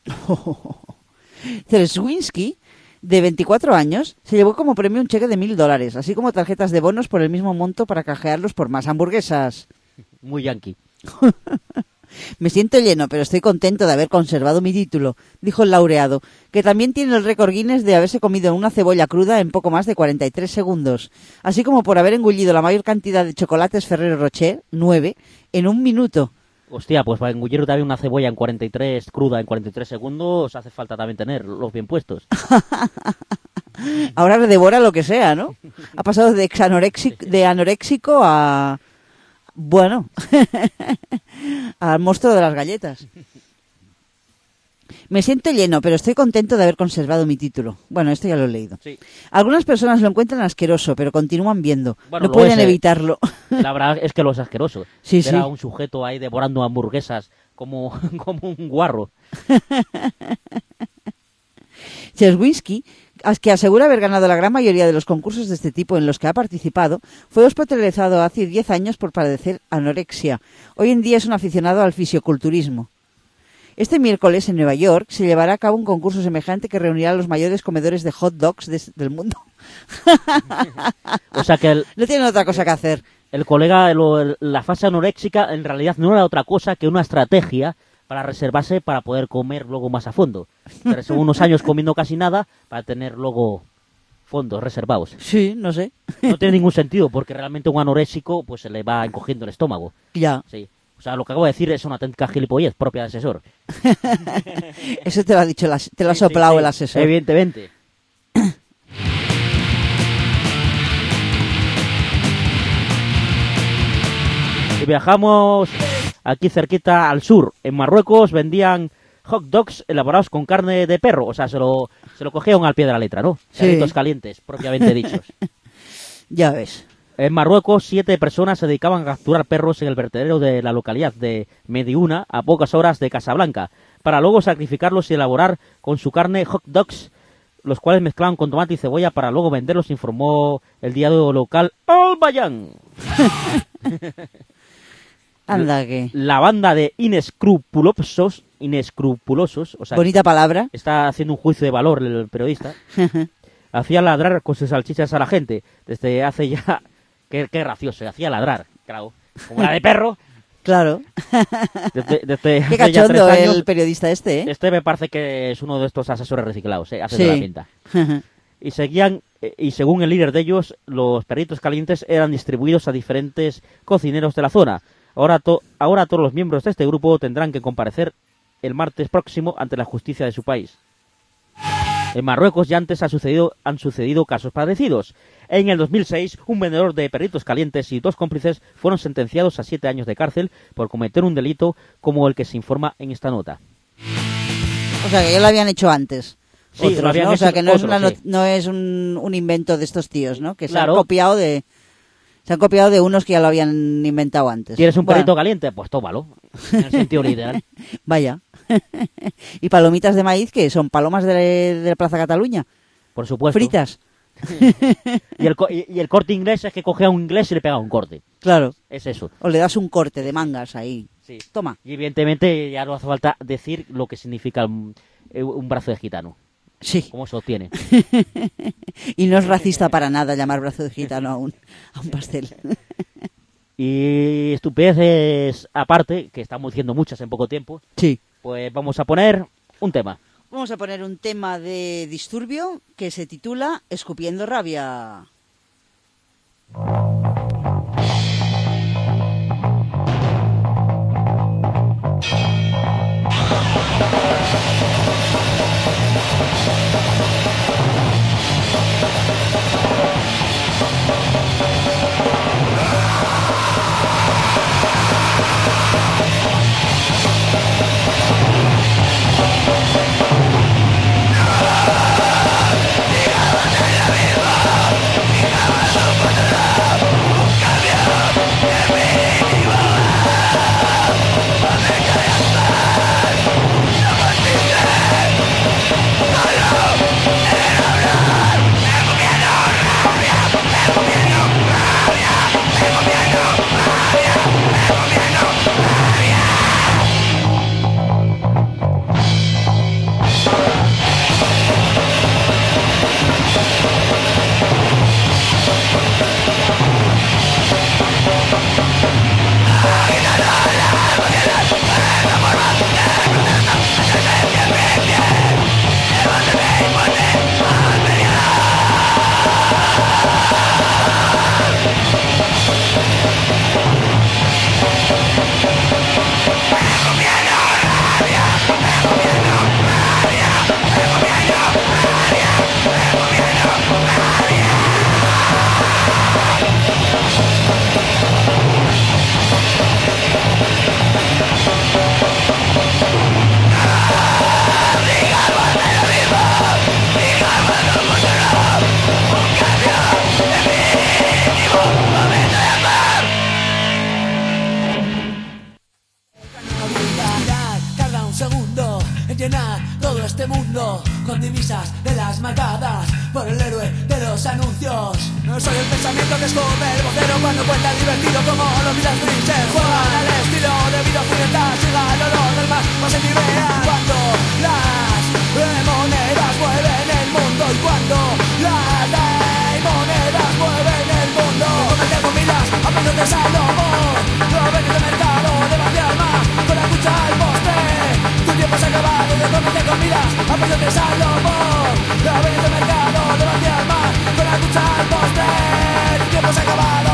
Szczecinski, de 24 años, se llevó como premio un cheque de $1.000, así como tarjetas de bonos por el mismo monto para canjearlos por más hamburguesas. Muy yankee. Me siento lleno, pero estoy contento de haber conservado mi título, dijo el laureado, que también tiene el récord Guinness de haberse comido una cebolla cruda en poco más de 43 segundos, así como por haber engullido la mayor cantidad de chocolates Ferrero Rocher, 9, en un minuto. Hostia, pues para engullir también una cebolla en 43, cruda en 43 segundos, hace falta también tener los bien puestos. Ahora devora lo que sea, ¿no? Ha pasado de anoréxico a... Bueno, al monstruo de las galletas. Me siento lleno, pero estoy contento de haber conservado mi título. Bueno, esto ya lo he leído. Sí. Algunas personas lo encuentran asqueroso, pero continúan viendo. Bueno, no pueden evitarlo. La verdad es que lo es asqueroso. Sí, Era sí. un sujeto ahí devorando hamburguesas como un guarro. Szczecinski, que asegura haber ganado la gran mayoría de los concursos de este tipo en los que ha participado, fue hospitalizado hace 10 años por padecer anorexia. Hoy en día es un aficionado al fisioculturismo. Este miércoles en Nueva York se llevará a cabo un concurso semejante que reunirá a los mayores comedores de hot dogs del mundo. O sea que no tienen otra cosa que hacer. El colega, la fase anoréxica en realidad no era otra cosa que una estrategia para reservarse para poder comer luego más a fondo. Pero unos años comiendo casi nada para tener luego fondos reservados. Sí, no sé. No tiene ningún sentido porque realmente un anoréxico pues se le va encogiendo el estómago. Ya. Sí. O sea, lo que acabo de decir es una auténtica gilipollez propia de asesor. Eso te lo ha dicho, te lo ha soplado el asesor. Evidentemente. Y viajamos aquí cerquita al sur. En Marruecos vendían hot dogs elaborados con carne de perro. O sea, se lo cogieron al pie de la letra, ¿no? Sí. Cerditos calientes, propiamente dichos. Ya ves. En Marruecos, 7 personas se dedicaban a capturar perros en el vertedero de la localidad de Mediuna, a pocas horas de Casablanca, para luego sacrificarlos y elaborar con su carne hot dogs, los cuales mezclaban con tomate y cebolla para luego venderlos, informó el diario local Al Bayan. Anda que... La banda de inescrupulosos, o sea, Bonita palabra. está haciendo un juicio de valor el periodista, hacía ladrar con sus salchichas a la gente desde hace ya... Qué gracioso, hacía ladrar, claro, como la de perro. Claro. Desde Qué hace ya 3 cachondo años. el periodista este, ¿eh? Este me parece que es uno de estos asesores reciclados, hace Sí. de la pinta. Y según el líder de ellos, los perritos calientes eran distribuidos a diferentes cocineros de la zona. Ahora todos los miembros de este grupo tendrán que comparecer el martes próximo ante la justicia de su país. En Marruecos ya antes han sucedido casos parecidos. En el 2006, un vendedor de perritos calientes y 2 cómplices fueron sentenciados a 7 años de cárcel por cometer un delito como el que se informa en esta nota. O sea, que ya lo habían hecho antes. Sí, Otros, lo habían ¿no? O sea, hecho que no es, otros, sí. no es un invento de estos tíos, ¿no? Que Claro. se han copiado de unos que ya lo habían inventado antes. ¿Quieres un Bueno, perrito caliente? Pues tómalo, en el sentido literal. Vaya. ¿Y palomitas de maíz qué? ¿Son palomas de Plaza Cataluña? Por supuesto. ¿Fritas? Y el corte inglés es que coge a un inglés y le pega un corte. Claro. Es eso. O le das un corte de mangas ahí. Sí. Toma. Y evidentemente ya no hace falta decir lo que significa un brazo de gitano. Sí. ¿Cómo se obtiene? Y no es racista para nada llamar brazo de gitano a un pastel. Y estupideces aparte, que estamos diciendo muchas en poco tiempo, Sí. pues vamos a poner un tema. Vamos a poner un tema de Disturbio que se titula Escupiendo rabia. Tarda un segundo en llenar todo este mundo con divisas de las marcadas por el héroe de los anuncios. No soy el pensamiento que esconde el vocero cuando cuenta divertido como los vidas grises. Juegan al estilo de vida occidental, siga el olor del mar, más en vean cuando las monedas mueven el mundo y cuando las monedas mueven el mundo. Comete comidas a precios de Salomón, provenientes de mercado de Bacialma, con la cucha al postre. Tu tiempo se ha acabado de comerte comidas a precios de Salomón, provenientes de mercado de Bacialma, con la cucha al postre. Tu tiempo se ha acabado.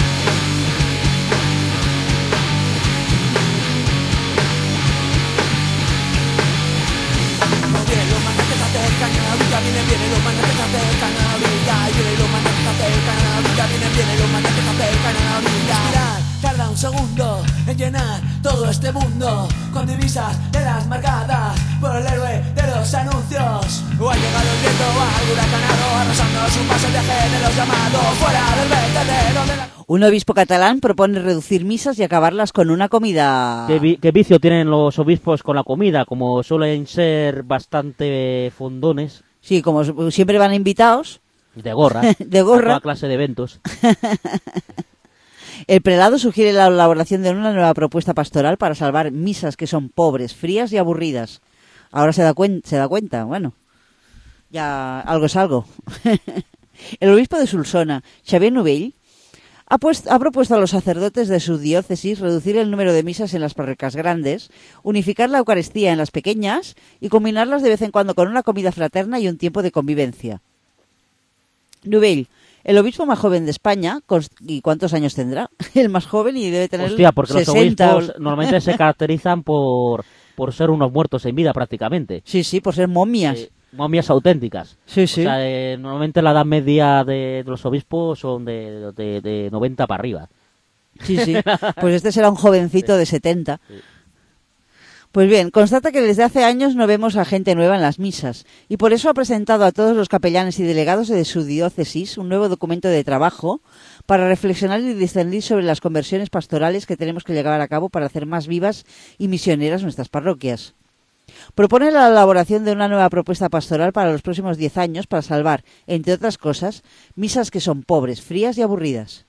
Vienen los magnates a hacer canabilla, vienen los magnates a hacer canabilla, vienen los magnates a hacer canabilla, vienen los magnates a hacer canabilla. Mirar, tarda un segundo en llenar todo este mundo con divisas de las marcadas por el héroe de los anuncios. O ha llegado el viento al huracanado, arrasando su paso el viaje de los llamados, fuera del vertedero de la... Un obispo catalán propone reducir misas y acabarlas con una comida. ¿Qué vicio tienen los obispos con la comida? Como suelen ser bastante fondones. Sí, como siempre van invitados. De gorra. De gorra. A toda clase de eventos. El prelado sugiere la elaboración de una nueva propuesta pastoral para salvar misas que son pobres, frías y aburridas. Ahora se da cuenta, bueno, ya algo es algo. El obispo de Solsona, Xavier Novell, ha propuesto a los sacerdotes de su diócesis reducir el número de misas en las parroquias grandes, unificar la Eucaristía en las pequeñas y combinarlas de vez en cuando con una comida fraterna y un tiempo de convivencia. Novell, el obispo más joven de España, ¿y cuántos años tendrá? El más joven y debe tener 60. Porque los obispos normalmente se caracterizan por ser unos muertos en vida prácticamente. Sí, por ser momias. Momias auténticas. Sí. O sea, normalmente la edad media de los obispos son de 90 para arriba. Sí. Pues este será un jovencito de 70. Sí. Pues bien, constata que desde hace años no vemos a gente nueva en las misas y por eso ha presentado a todos los capellanes y delegados de su diócesis un nuevo documento de trabajo para reflexionar y discernir sobre las conversiones pastorales que tenemos que llevar a cabo para hacer más vivas y misioneras nuestras parroquias. Propone la elaboración de una nueva propuesta pastoral para los próximos 10 años para salvar, entre otras cosas, misas que son pobres, frías y aburridas.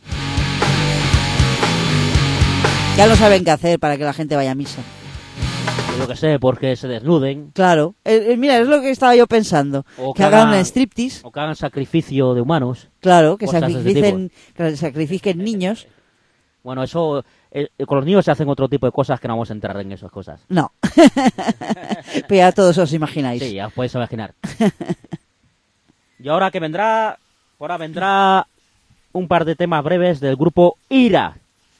Ya no saben qué hacer para que la gente vaya a misa. Yo que sé, porque se desnuden. Claro. Mira, es lo que estaba yo pensando. Que hagan un striptease. O que hagan sacrificio de humanos. Claro, que sacrifiquen niños. Bueno, eso... con los niños se hacen otro tipo de cosas que no vamos a entrar en esas cosas. No. Pero ya todos os imagináis. Sí, ya os podéis imaginar. Y ahora vendrá un par de temas breves del grupo IRA,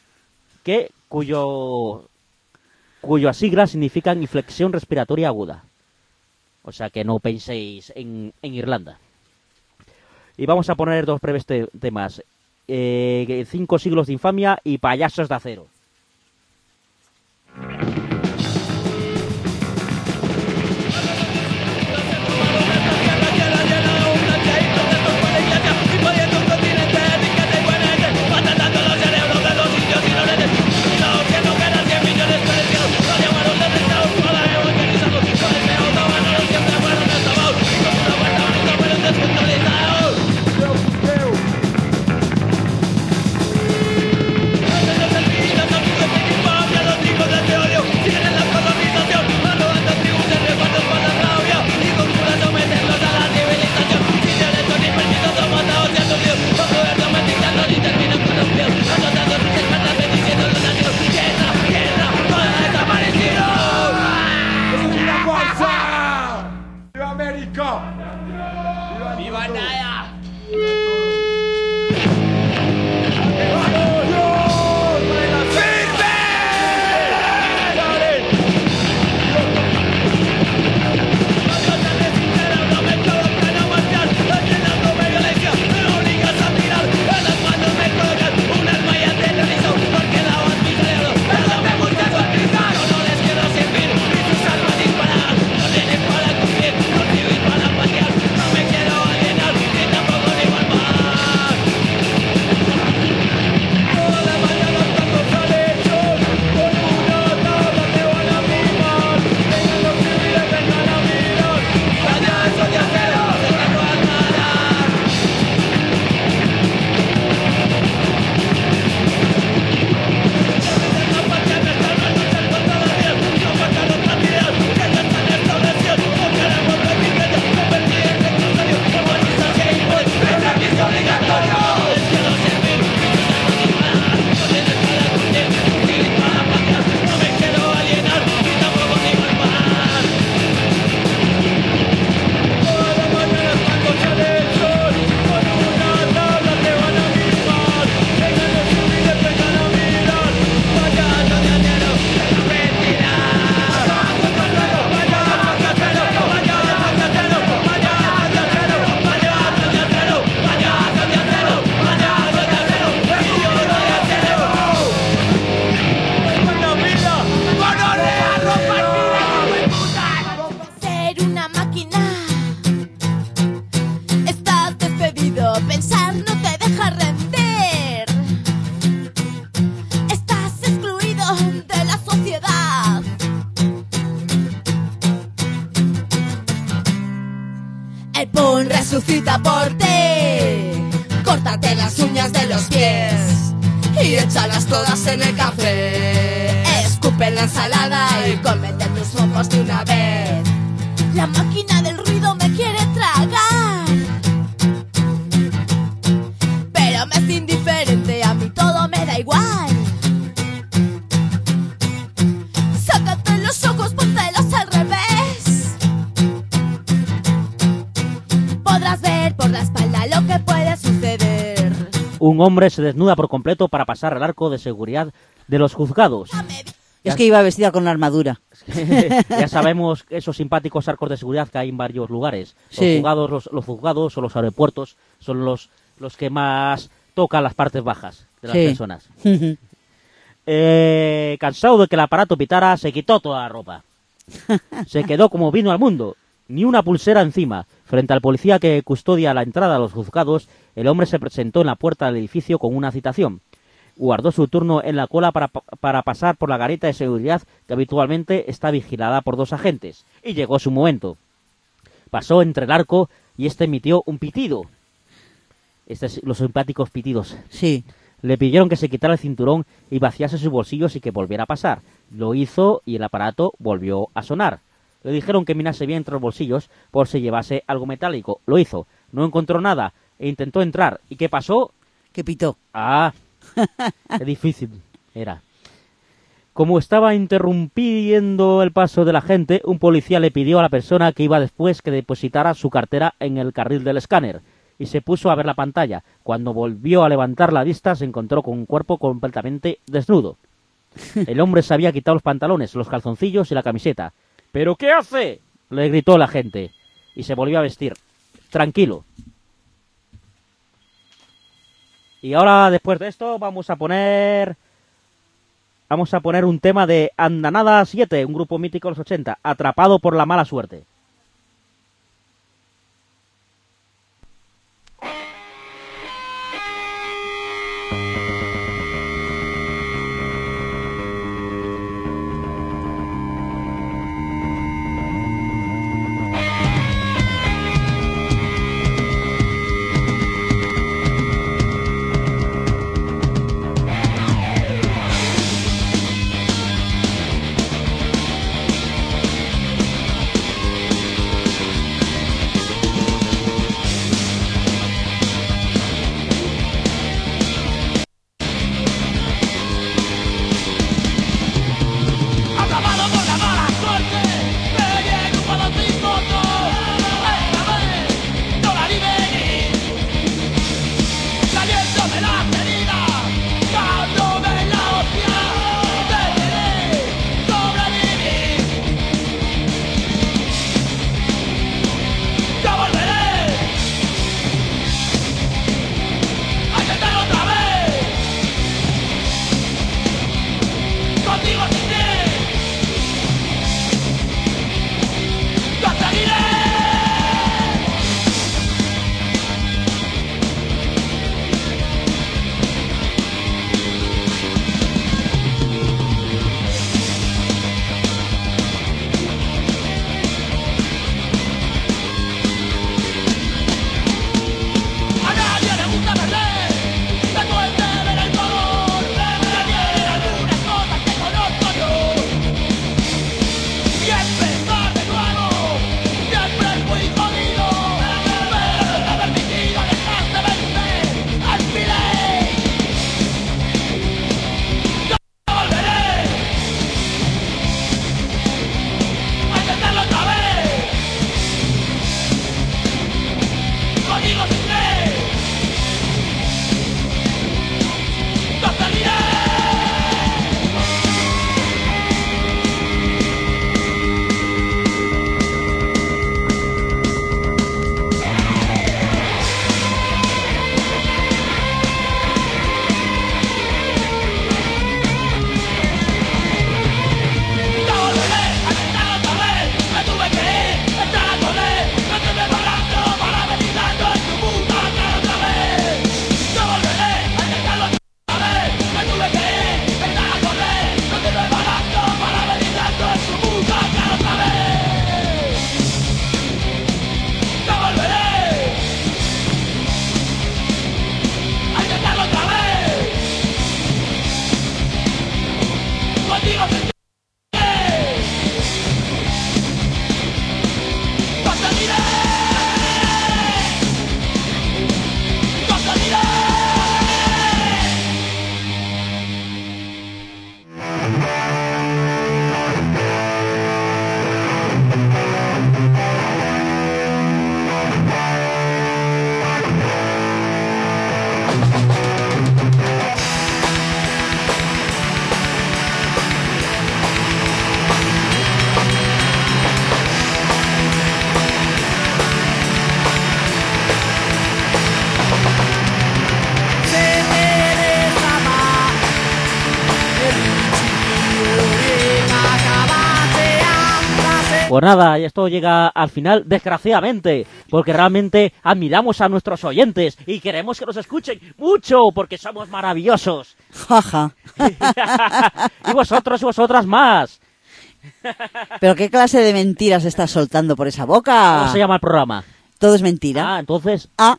cuyas siglas significan inflexión respiratoria aguda. O sea que no penséis en Irlanda. Y vamos a poner dos breves temas. 5 siglos de infamia y payasos de acero. Resucita por ti, córtate las uñas de los pies y échalas todas en el café. Escupe la ensalada y cómete tus mocos de una vez. La máquina del ruido me quiere tragar, pero me es indiferente, a mí todo me da igual. Sácate los ojos, póntelos al revés. Podrás ver por la espalda lo que puede suceder. Un hombre se desnuda por completo para pasar el arco de seguridad de los juzgados. Es que iba vestida con una armadura. Ya sabemos esos simpáticos arcos de seguridad que hay en varios lugares. Sí. Los juzgados o los aeropuertos son los que más tocan las partes bajas de las personas. Cansado de que el aparato pitara, se quitó toda la ropa. Se quedó como vino al mundo, ni una pulsera encima. Frente al policía que custodia la entrada a los juzgados, el hombre se presentó en la puerta del edificio con una citación. Guardó su turno en la cola para pasar por la garita de seguridad que habitualmente está vigilada por 2 agentes. Y llegó su momento. Pasó entre el arco y este emitió un pitido. Los simpáticos pitidos. Sí. Le pidieron que se quitara el cinturón y vaciase sus bolsillos y que volviera a pasar. Lo hizo y el aparato volvió a sonar. Le dijeron que mirase bien entre los bolsillos por si llevase algo metálico. Lo hizo. No encontró nada e intentó entrar. ¿Y qué pasó? Que pitó. Ah, qué difícil era. Como estaba interrumpiendo el paso de la gente, un policía le pidió a la persona que iba después que depositara su cartera en el carril del escáner y se puso a ver la pantalla. Cuando volvió a levantar la vista se encontró con un cuerpo completamente desnudo. El hombre se había quitado los pantalones, los calzoncillos y la camiseta. ¿Pero qué hace?, le gritó la gente y se volvió a vestir. Tranquilo. Y ahora, después de esto, vamos a poner un tema de Andanada 7, un grupo mítico de los 80, Atrapado por la mala suerte. Pues nada, y esto llega al final, desgraciadamente, porque realmente admiramos a nuestros oyentes y queremos que nos escuchen mucho, porque somos maravillosos. Jaja. Y vosotros y vosotras más. ¿Pero qué clase de mentiras estás soltando por esa boca? ¿Cómo se llama el programa? Todo es mentira. Ah, entonces... Ah.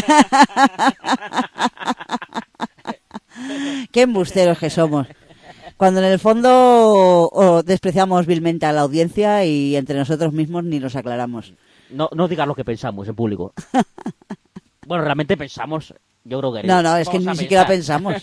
Qué embusteros que somos. Cuando en el fondo despreciamos vilmente a la audiencia y entre nosotros mismos ni nos aclaramos. No digas lo que pensamos en público. Bueno, realmente pensamos, yo creo que... No, es que ni siquiera pensamos.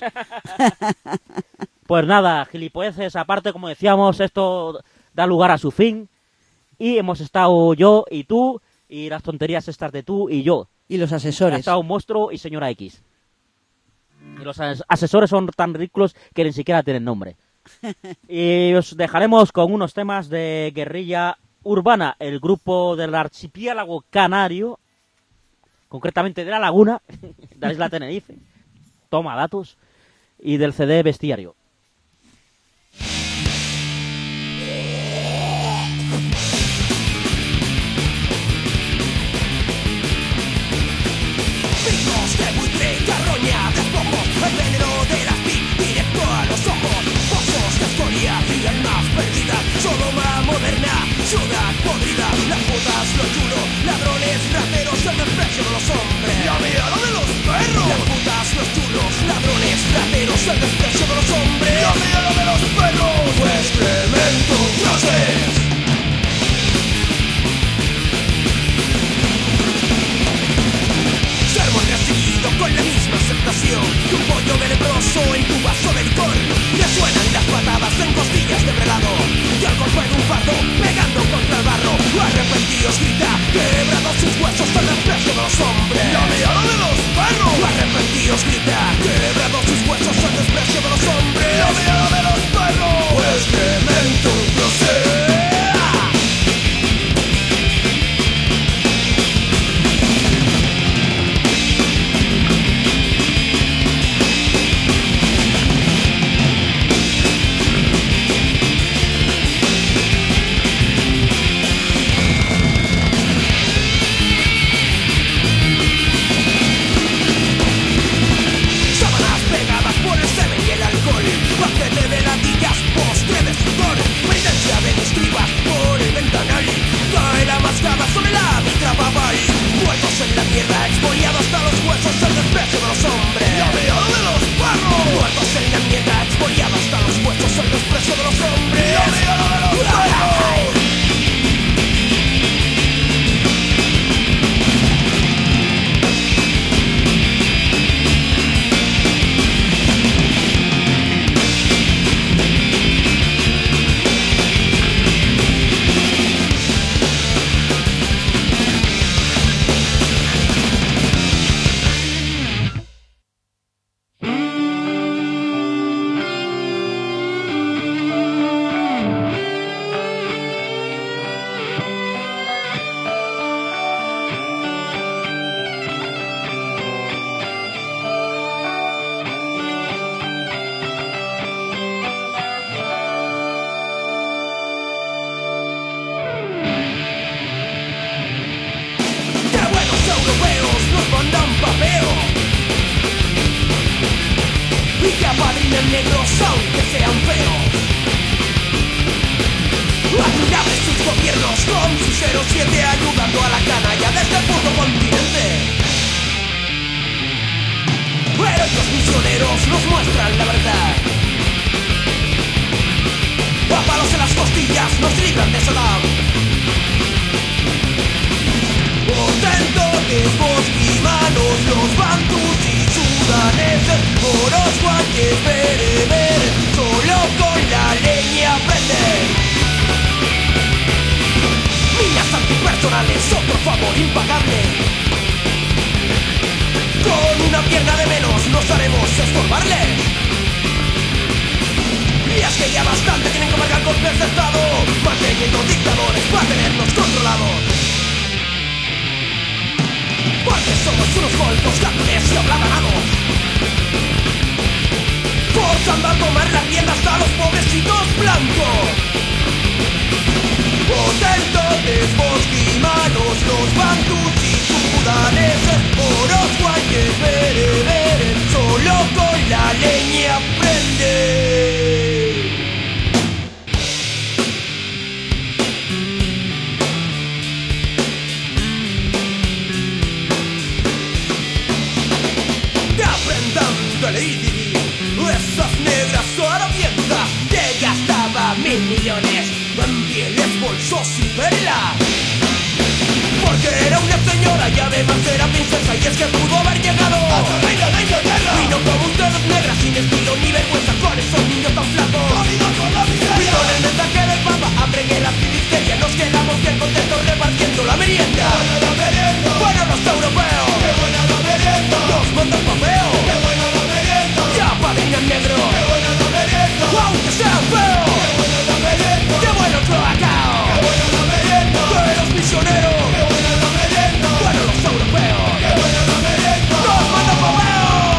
Pues nada, gilipolleces aparte, como decíamos, esto da lugar a su fin. Y hemos estado yo y tú, y las tonterías estas de tú y yo. Y los asesores. Ha estado un monstruo y señora X. Y los asesores son tan ridículos que ni siquiera tienen nombre. Y os dejaremos con unos temas de Guerrilla Urbana, el grupo del archipiélago canario, concretamente de La Laguna, de la isla Tenerife, toma datos, y del CD Bestiario. Picos de buitre, carroña, despojos, el veneno de las pi directo a los ojos, pozos de escoria y almas perdidas, Sodoma moderna, ciudad podrida, las putas, los chulos, ladrones, rateros, el desprecio de los hombres, la mirada de los perros, las putas, los chulos, ladrones, rateros, el desprecio de los hombres, la mirada de los perros, pues tremendo clases. Sermón recibido con la misma aceptación que un pollo venenoso en tu vaso de licor. Le suenan las patadas en costillas de bregado y al golpe de un fardo pegando contra el barro. Arrepentidos grita, quebrados sus huesos al desprecio de los hombres. La mirada de los perros. Arrepentidos grita, quebrados sus huesos al desprecio de los hombres. La mirada de los perros. Pues tremendo proceder. Paquete de latillas, postre de sudor, penitencia de mis tribas por el ventanal. Cae la mascada sobre la mitra papal. Muertos en la tierra, expoliados hasta los huesos, el desprecio de los hombres. La mirada de los perros. Muertos en la mierda, expoliados hasta los huesos, el desprecio de los hombres. La mirada de los perros. Negros aunque sean feos, admirables sus gobiernos con sus 07 ayudando a la canalla desde el puto continente. Pero estos misioneros nos muestran la verdad. A palos en las costillas nos libran de Saddam. Potentones, bosquimanos, los bantus y sudaneses, moros, guantes, bereber, solo con la leña prenden. Minas antipersonales, otro favor impagable. Con una pierna de menos nos haremos estorbarle. Y es que ya bastante tienen que marcar golpes de estado, manteniendo dictadores para tenernos controlados. Porque somos unos golpos gatunes y ablaganados, forzando a tomar la rienda hasta los pobrecitos blancos. Potento los bantus y sudaneses, Orozco hay que ver, solo con la leña prende. Esas negras harapientas que gastaba 1.000 millones en pieles, bolsos y perlas. Porque era una señora y además era princesa, y es que pudo haber llegado a su reino de Inglaterra. Vino como ustedes negras, sin estilo ni vergüenza, con esos niños tan flacos. Y con el mensaje del papa, hambre, guerra y miseria, nos quedamos bien contentos repartiendo la merienda. Bueno, los europeos, nos mandan papeo. Padrino negro, aunque sea feo, qué bueno Cloacao, buenos misioneros, buenos los europeos, nos mandan papeo.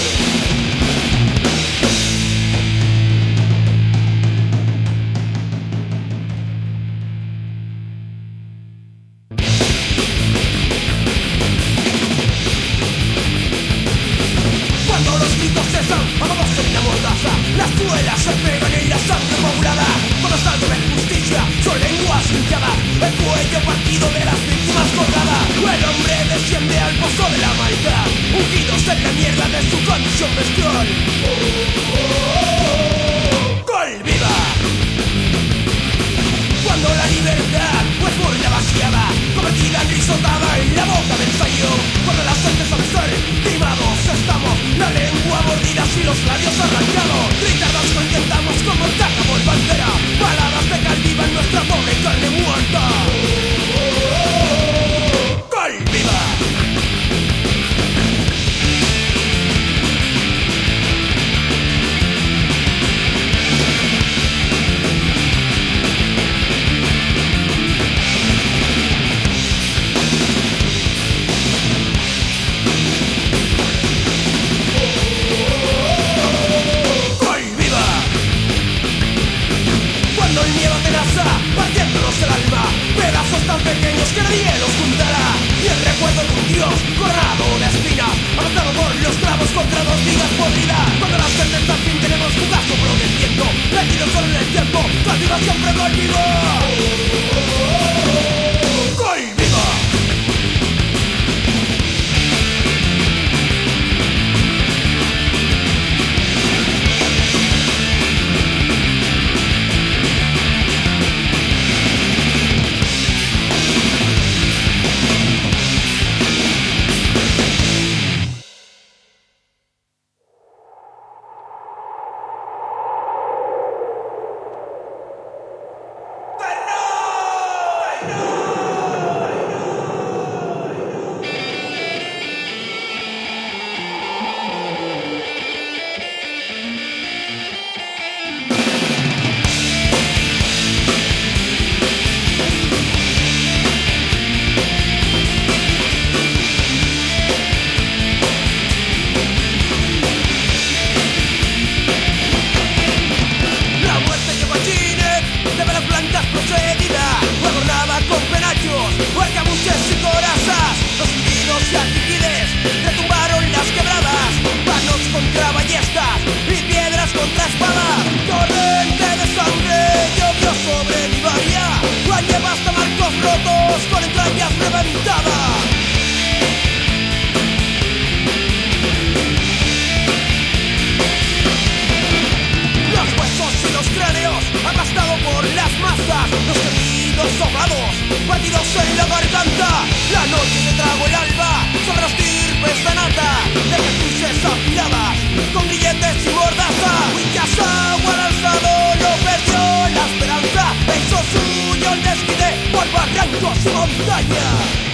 Cuando los gritos cesan, vamos en la mordaza, las suelas se pegan en la sangre coagulada. Cuando salgo de justicia, son lenguas hinchadas, el cuello partido de las víctimas colgada. El hombre desciende al pozo de la maldad, hundidos en la mierda de su condición bestial. ¡Gol viva! Cuando la libertad pues burla vaciada, convertida en risotada en la boca del ensayo. Cuando las gentes al ser timados estamos, la lengua mordida y los labios arrancados. Gritados contentamos como taca por bandera, baladas de calviva en nuestra pobre carne muerta. ¡Gol viva! El miedo amenaza, partiéndonos el alma, pedazos tan pequeños que nadie los juntará. Y el recuerdo de un dios corrado de espinas, avanzado por los clavos contra dos vidas podridas. Cuando las gentes al fin tenemos fugaz soplo del viento, perdido solo en el tiempo, cativa siempre gol vivo. ¡Gol viva! Montaña.